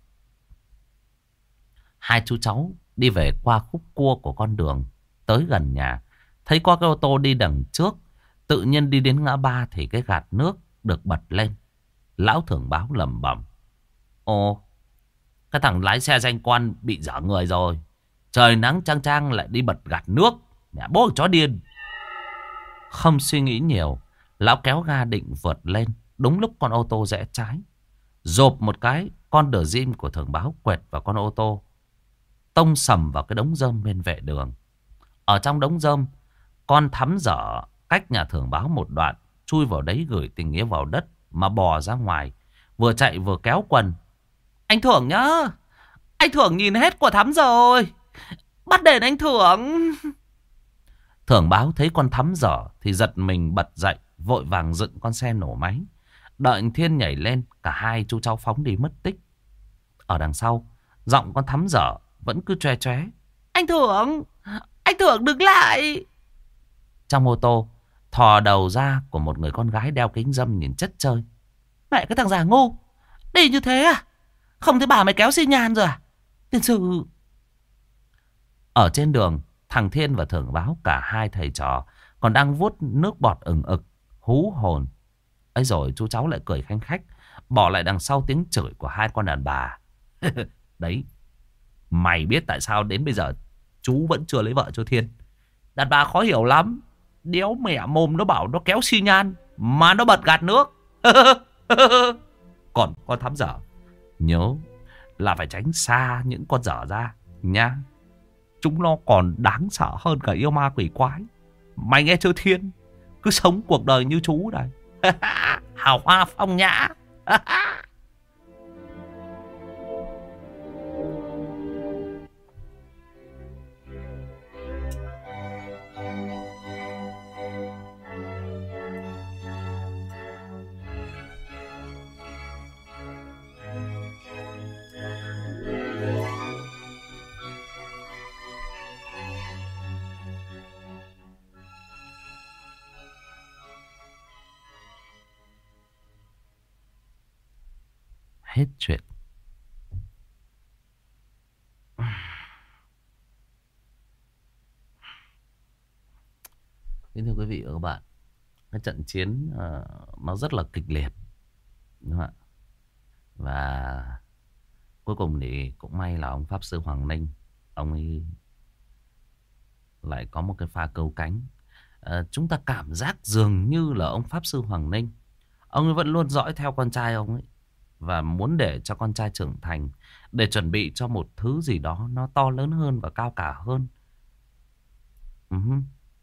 Hai chú cháu đi về qua khúc cua của con đường, tới gần nhà, thấy có cái ô tô đi đằng trước. Tự nhiên đi đến ngã ba thì cái gạt nước được bật lên. Lão thưởng báo lẩm bẩm: ồ, cái thằng lái xe danh quan bị dở người rồi. Trời nắng chang chang lại đi bật gạt nước. Mẹ bố chó điên. Không suy nghĩ nhiều, lão kéo ga định vượt lên. Đúng lúc con ô tô rẽ trái, rộp một cái, con đờ rim của thưởng báo quẹt vào con ô tô, tông sầm vào cái đống rơm bên vệ đường. Ở trong đống rơm, con thắm dở cách nhà thưởng báo một đoạn, chui vào đấy gửi tình nghĩa vào đất mà bò ra ngoài, vừa chạy vừa kéo quần. Anh Thưởng nhá, anh Thưởng nhìn hết của Thắm rồi, bắt đền anh Thưởng. Thưởng báo thấy con Thắm dở thì giật mình bật dậy, vội vàng dựng con xe nổ máy. Đợi anh Thiên nhảy lên, cả hai chú cháu phóng đi mất tích. Ở đằng sau, giọng con Thắm dở vẫn cứ choe choé: anh Thưởng, anh Thưởng đừng lại. Trong ô tô, thò đầu ra của một người con gái đeo kính râm nhìn chất chơi: mẹ cái thằng già ngu, đi như thế à? Không thấy bà mày kéo xi nhan rồi à? Tiền sự. Ở trên đường, thằng Thiên và Thưởng báo cả hai thầy trò còn đang vuốt nước bọt ừng ực, hú hồn. Ấy rồi chú cháu lại cười khanh khách, bỏ lại đằng sau tiếng chửi của hai con đàn bà. Đấy, mày biết tại sao đến bây giờ chú vẫn chưa lấy vợ cho Thiên? Đàn bà khó hiểu lắm. Đéo mẹ mồm nó bảo nó kéo xi nhan mà nó bật gạt nước. Còn con Thắm dở, nhớ là phải tránh xa những con dở ra nha. Chúng nó còn đáng sợ hơn cả yêu ma quỷ quái. Mày nghe chưa Thiên? Cứ sống cuộc đời như chú này. Hào hoa phong nhã. Hết chuyện. Kính thưa quý vị và các bạn, cái trận chiến uh, nó rất là kịch liệt, đúng không ạ? Và cuối cùng thì cũng may là ông Pháp Sư Hoàng Ninh, ông ấy lại có một cái pha câu cánh. Uh, chúng ta cảm giác dường như là ông Pháp Sư Hoàng Ninh, ông ấy vẫn luôn dõi theo con trai ông ấy, và muốn để cho con trai trưởng thành, để chuẩn bị cho một thứ gì đó nó to lớn hơn và cao cả hơn. Uh-huh.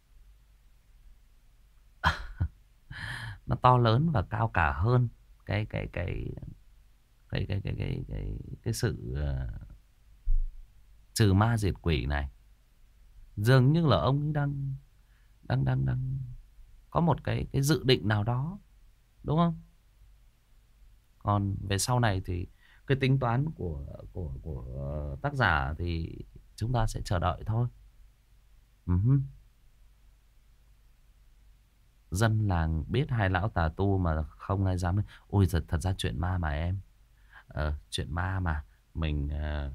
Nó to lớn và cao cả hơn cái cái cái cái cái cái cái cái, cái sự uh, trừ ma diệt quỷ này. Dường như là ông ấy đang đang đang đang có một cái cái dự định nào đó, đúng không? Còn về sau này thì cái tính toán của của của tác giả thì chúng ta sẽ chờ đợi thôi. Uh-huh. Dân làng biết hai lão tà tu mà không ai dám. Ôi thật, thật ra chuyện ma mà em. Ờ, chuyện ma mà. Mình... Uh...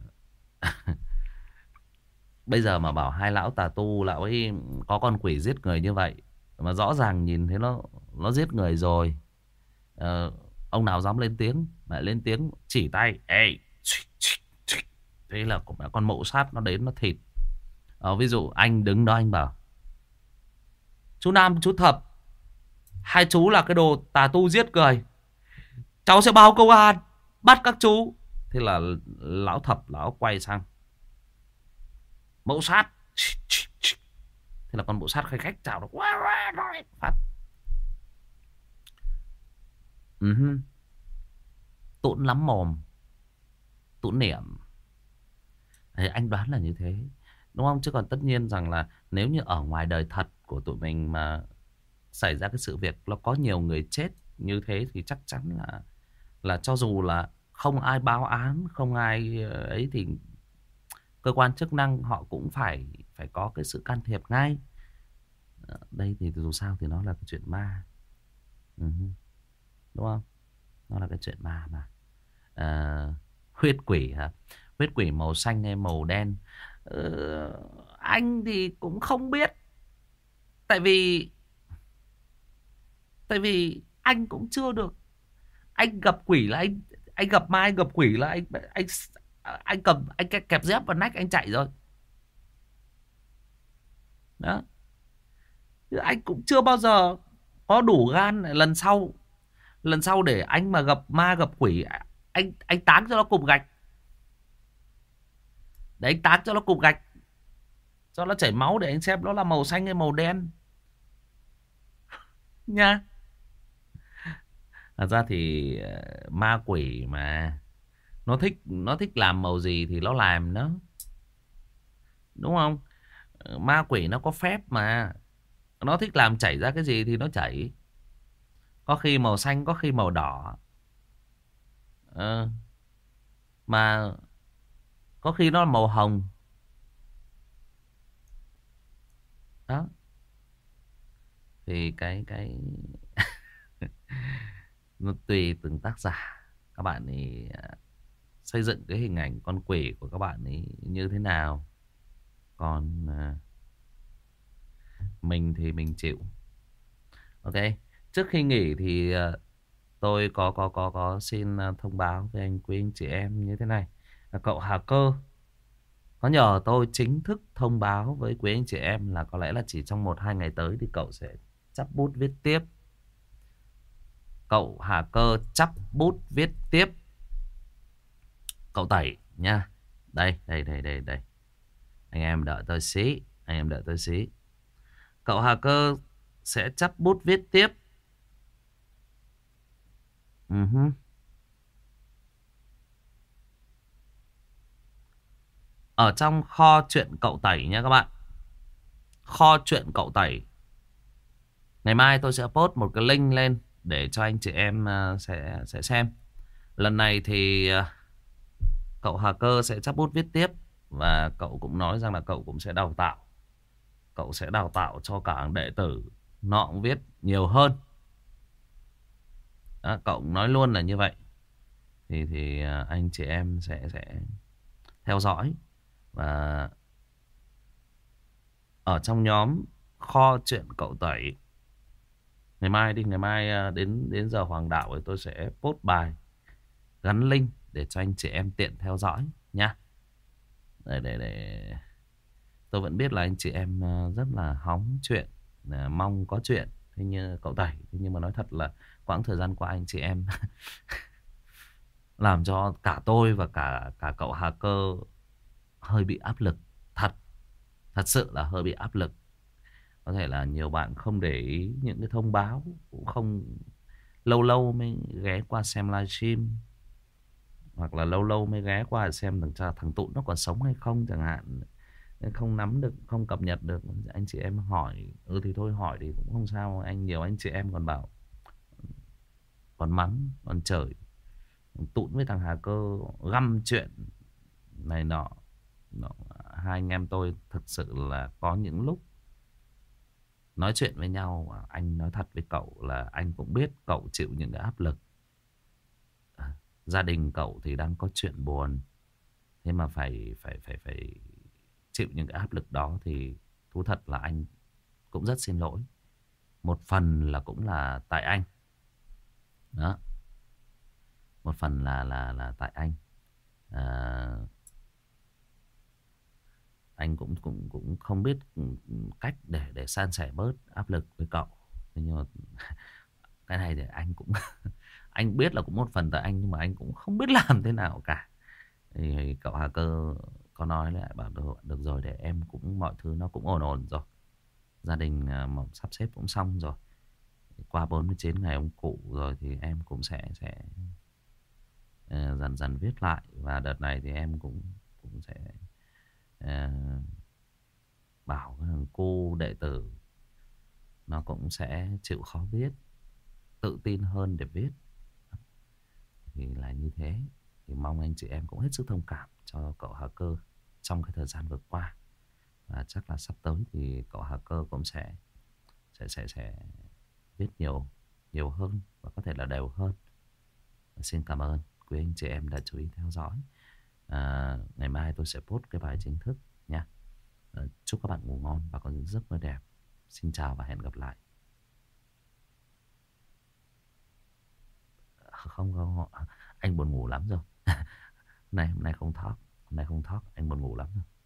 Bây giờ mà bảo hai lão tà tu, lão ấy có con quỷ giết người như vậy, mà rõ ràng nhìn thấy nó nó giết người rồi. Ờ, ông nào dám lên tiếng? Lại lên tiếng chỉ tay. Ê! Thế là con mộ sát nó đến nó thịt. Ờ, ví dụ anh đứng đó anh bảo: chú Nam, chú Thập, hai chú là cái đồ tà tu giết người, cháu sẽ báo công an bắt các chú. Thế là lão Thập lão quay sang: mẫu sát. Thế là con mộ sát khách khách chào nó phát. Uh-huh. Tũn lắm mồm, tũn niệm. Thế anh đoán là như thế, đúng không? Chứ còn tất nhiên rằng là nếu như ở ngoài đời thật của tụi mình mà xảy ra cái sự việc nó có nhiều người chết như thế thì chắc chắn là là cho dù là không ai báo án, không ai ấy thì cơ quan chức năng họ cũng phải phải có cái sự can thiệp ngay. Đây thì dù sao thì nó là cái chuyện ma. Uh-huh. Đúng không? Nó là cái chuyện ma mà. À, huyết quỷ hả? Huyết quỷ màu xanh hay màu đen? Ừ, anh thì cũng không biết. Tại vì Tại vì anh cũng chưa được. Anh gặp quỷ là anh anh gặp ma, anh gặp quỷ là anh anh anh cầm anh kẹp dép vào nách anh chạy rồi. Đó. Anh cũng chưa bao giờ có đủ gan. Lần sau Lần sau để anh mà gặp ma gặp quỷ, Anh anh táng cho nó cục gạch. Để anh táng cho nó cục gạch, cho nó chảy máu để anh xem nó là màu xanh hay màu đen nha. Thật ra thì ma quỷ mà Nó thích Nó thích làm màu gì thì nó làm nó, đúng không? Ma quỷ nó có phép mà. Nó thích làm chảy ra cái gì thì nó chảy. Có khi màu xanh, có khi màu đỏ. Ờ. Mà có khi nó là màu hồng. Đó. Thì cái cái nó tùy từng tác giả. Các bạn ấy xây dựng cái hình ảnh con quỷ của các bạn ấy như thế nào. Còn mình thì mình chịu. Ok. Trước khi nghỉ thì tôi có có có có xin thông báo với anh quý anh chị em như thế này. Cậu Hà Cơ có nhờ tôi chính thức thông báo với quý anh chị em là có lẽ là chỉ trong một hai ngày tới thì cậu sẽ chắp bút viết tiếp. Cậu Hà Cơ chắp bút viết tiếp cậu Tẩy nha. Đây, đây, đây, đây, đây. Anh em đợi tôi xí. Anh em đợi tôi xí. Cậu Hà Cơ sẽ chắp bút viết tiếp. Uh-huh. Ở trong kho chuyện cậu Tẩy nha các bạn. Kho chuyện cậu Tẩy. Ngày mai tôi sẽ post một cái link lên để cho anh chị em sẽ, sẽ xem. Lần này thì cậu Hà Cơ sẽ chắp bút viết tiếp. Và cậu cũng nói rằng là cậu cũng sẽ đào tạo. Cậu sẽ đào tạo cho cả đệ tử. Nó cũng viết nhiều hơn. Đó, cậu cũng nói luôn là như vậy. Thì thì anh chị em sẽ sẽ theo dõi. Và ở trong nhóm kho chuyện cậu Tẩy, ngày mai đi, ngày mai đến đến giờ hoàng đạo thì tôi sẽ post bài gắn link để cho anh chị em tiện theo dõi nha. Để để để tôi vẫn biết là anh chị em rất là hóng chuyện, mong có chuyện. Thế như cậu Tẩy, thế nhưng mà nói thật là quãng thời gian qua anh chị em làm cho cả tôi và cả cả cậu Hà Cơ hơi bị áp lực. Thật Thật sự là hơi bị áp lực. Có thể là nhiều bạn không để ý những cái thông báo, cũng không lâu lâu mới ghé qua xem livestream, hoặc là lâu lâu mới ghé qua xem thằng thằng Tụn nó còn sống hay không chẳng hạn. Không nắm được, không cập nhật được. Anh chị em hỏi, ừ thì thôi hỏi thì cũng không sao. Anh nhiều anh chị em còn bảo, còn mắng, còn chửi Tụn với thằng Hà Cơ găm chuyện này nọ, nọ hai anh em tôi thực sự là có những lúc nói chuyện với nhau. Anh nói thật với cậu là anh cũng biết cậu chịu những cái áp lực. À, gia đình cậu thì đang có chuyện buồn, thế mà phải phải phải phải chịu những cái áp lực đó thì thú thật là anh cũng rất xin lỗi. Một phần là cũng là tại anh. Đó. Một phần là là là tại anh. À, anh cũng cũng cũng không biết cách để để san sẻ bớt áp lực với cậu. Thế nhưng mà cái này thì anh cũng anh biết là cũng một phần tại anh, nhưng mà anh cũng không biết làm thế nào cả. Thì cậu Hà Cơ có nói lại bảo được, được rồi, để em cũng mọi thứ nó cũng ổn ổn rồi. Gia đình à, mà sắp xếp cũng xong rồi. Qua bốn mươi chín ngày ông cụ rồi thì em cũng sẽ sẽ uh, dần dần viết lại. Và đợt này thì em cũng cũng sẽ uh, bảo cái thằng cô đệ tử nó cũng sẽ chịu khó viết, tự tin hơn để viết. Thì là như thế. Thì mong anh chị em cũng hết sức thông cảm cho cậu Hà Cơ trong cái thời gian vừa qua. Và chắc là sắp tới thì cậu Hà Cơ cũng sẽ sẽ sẽ sẽ viết nhiều nhiều hơn và có thể là đều hơn. Xin cảm ơn quý anh chị em đã chú ý theo dõi. À, ngày mai tôi sẽ post cái bài chính thức nha. À, chúc các bạn ngủ ngon và có những giấc mơ đẹp. Xin chào và hẹn gặp lại. Không không, anh buồn ngủ lắm rồi. Này hôm nay không talk, hôm nay không talk, anh buồn ngủ lắm rồi.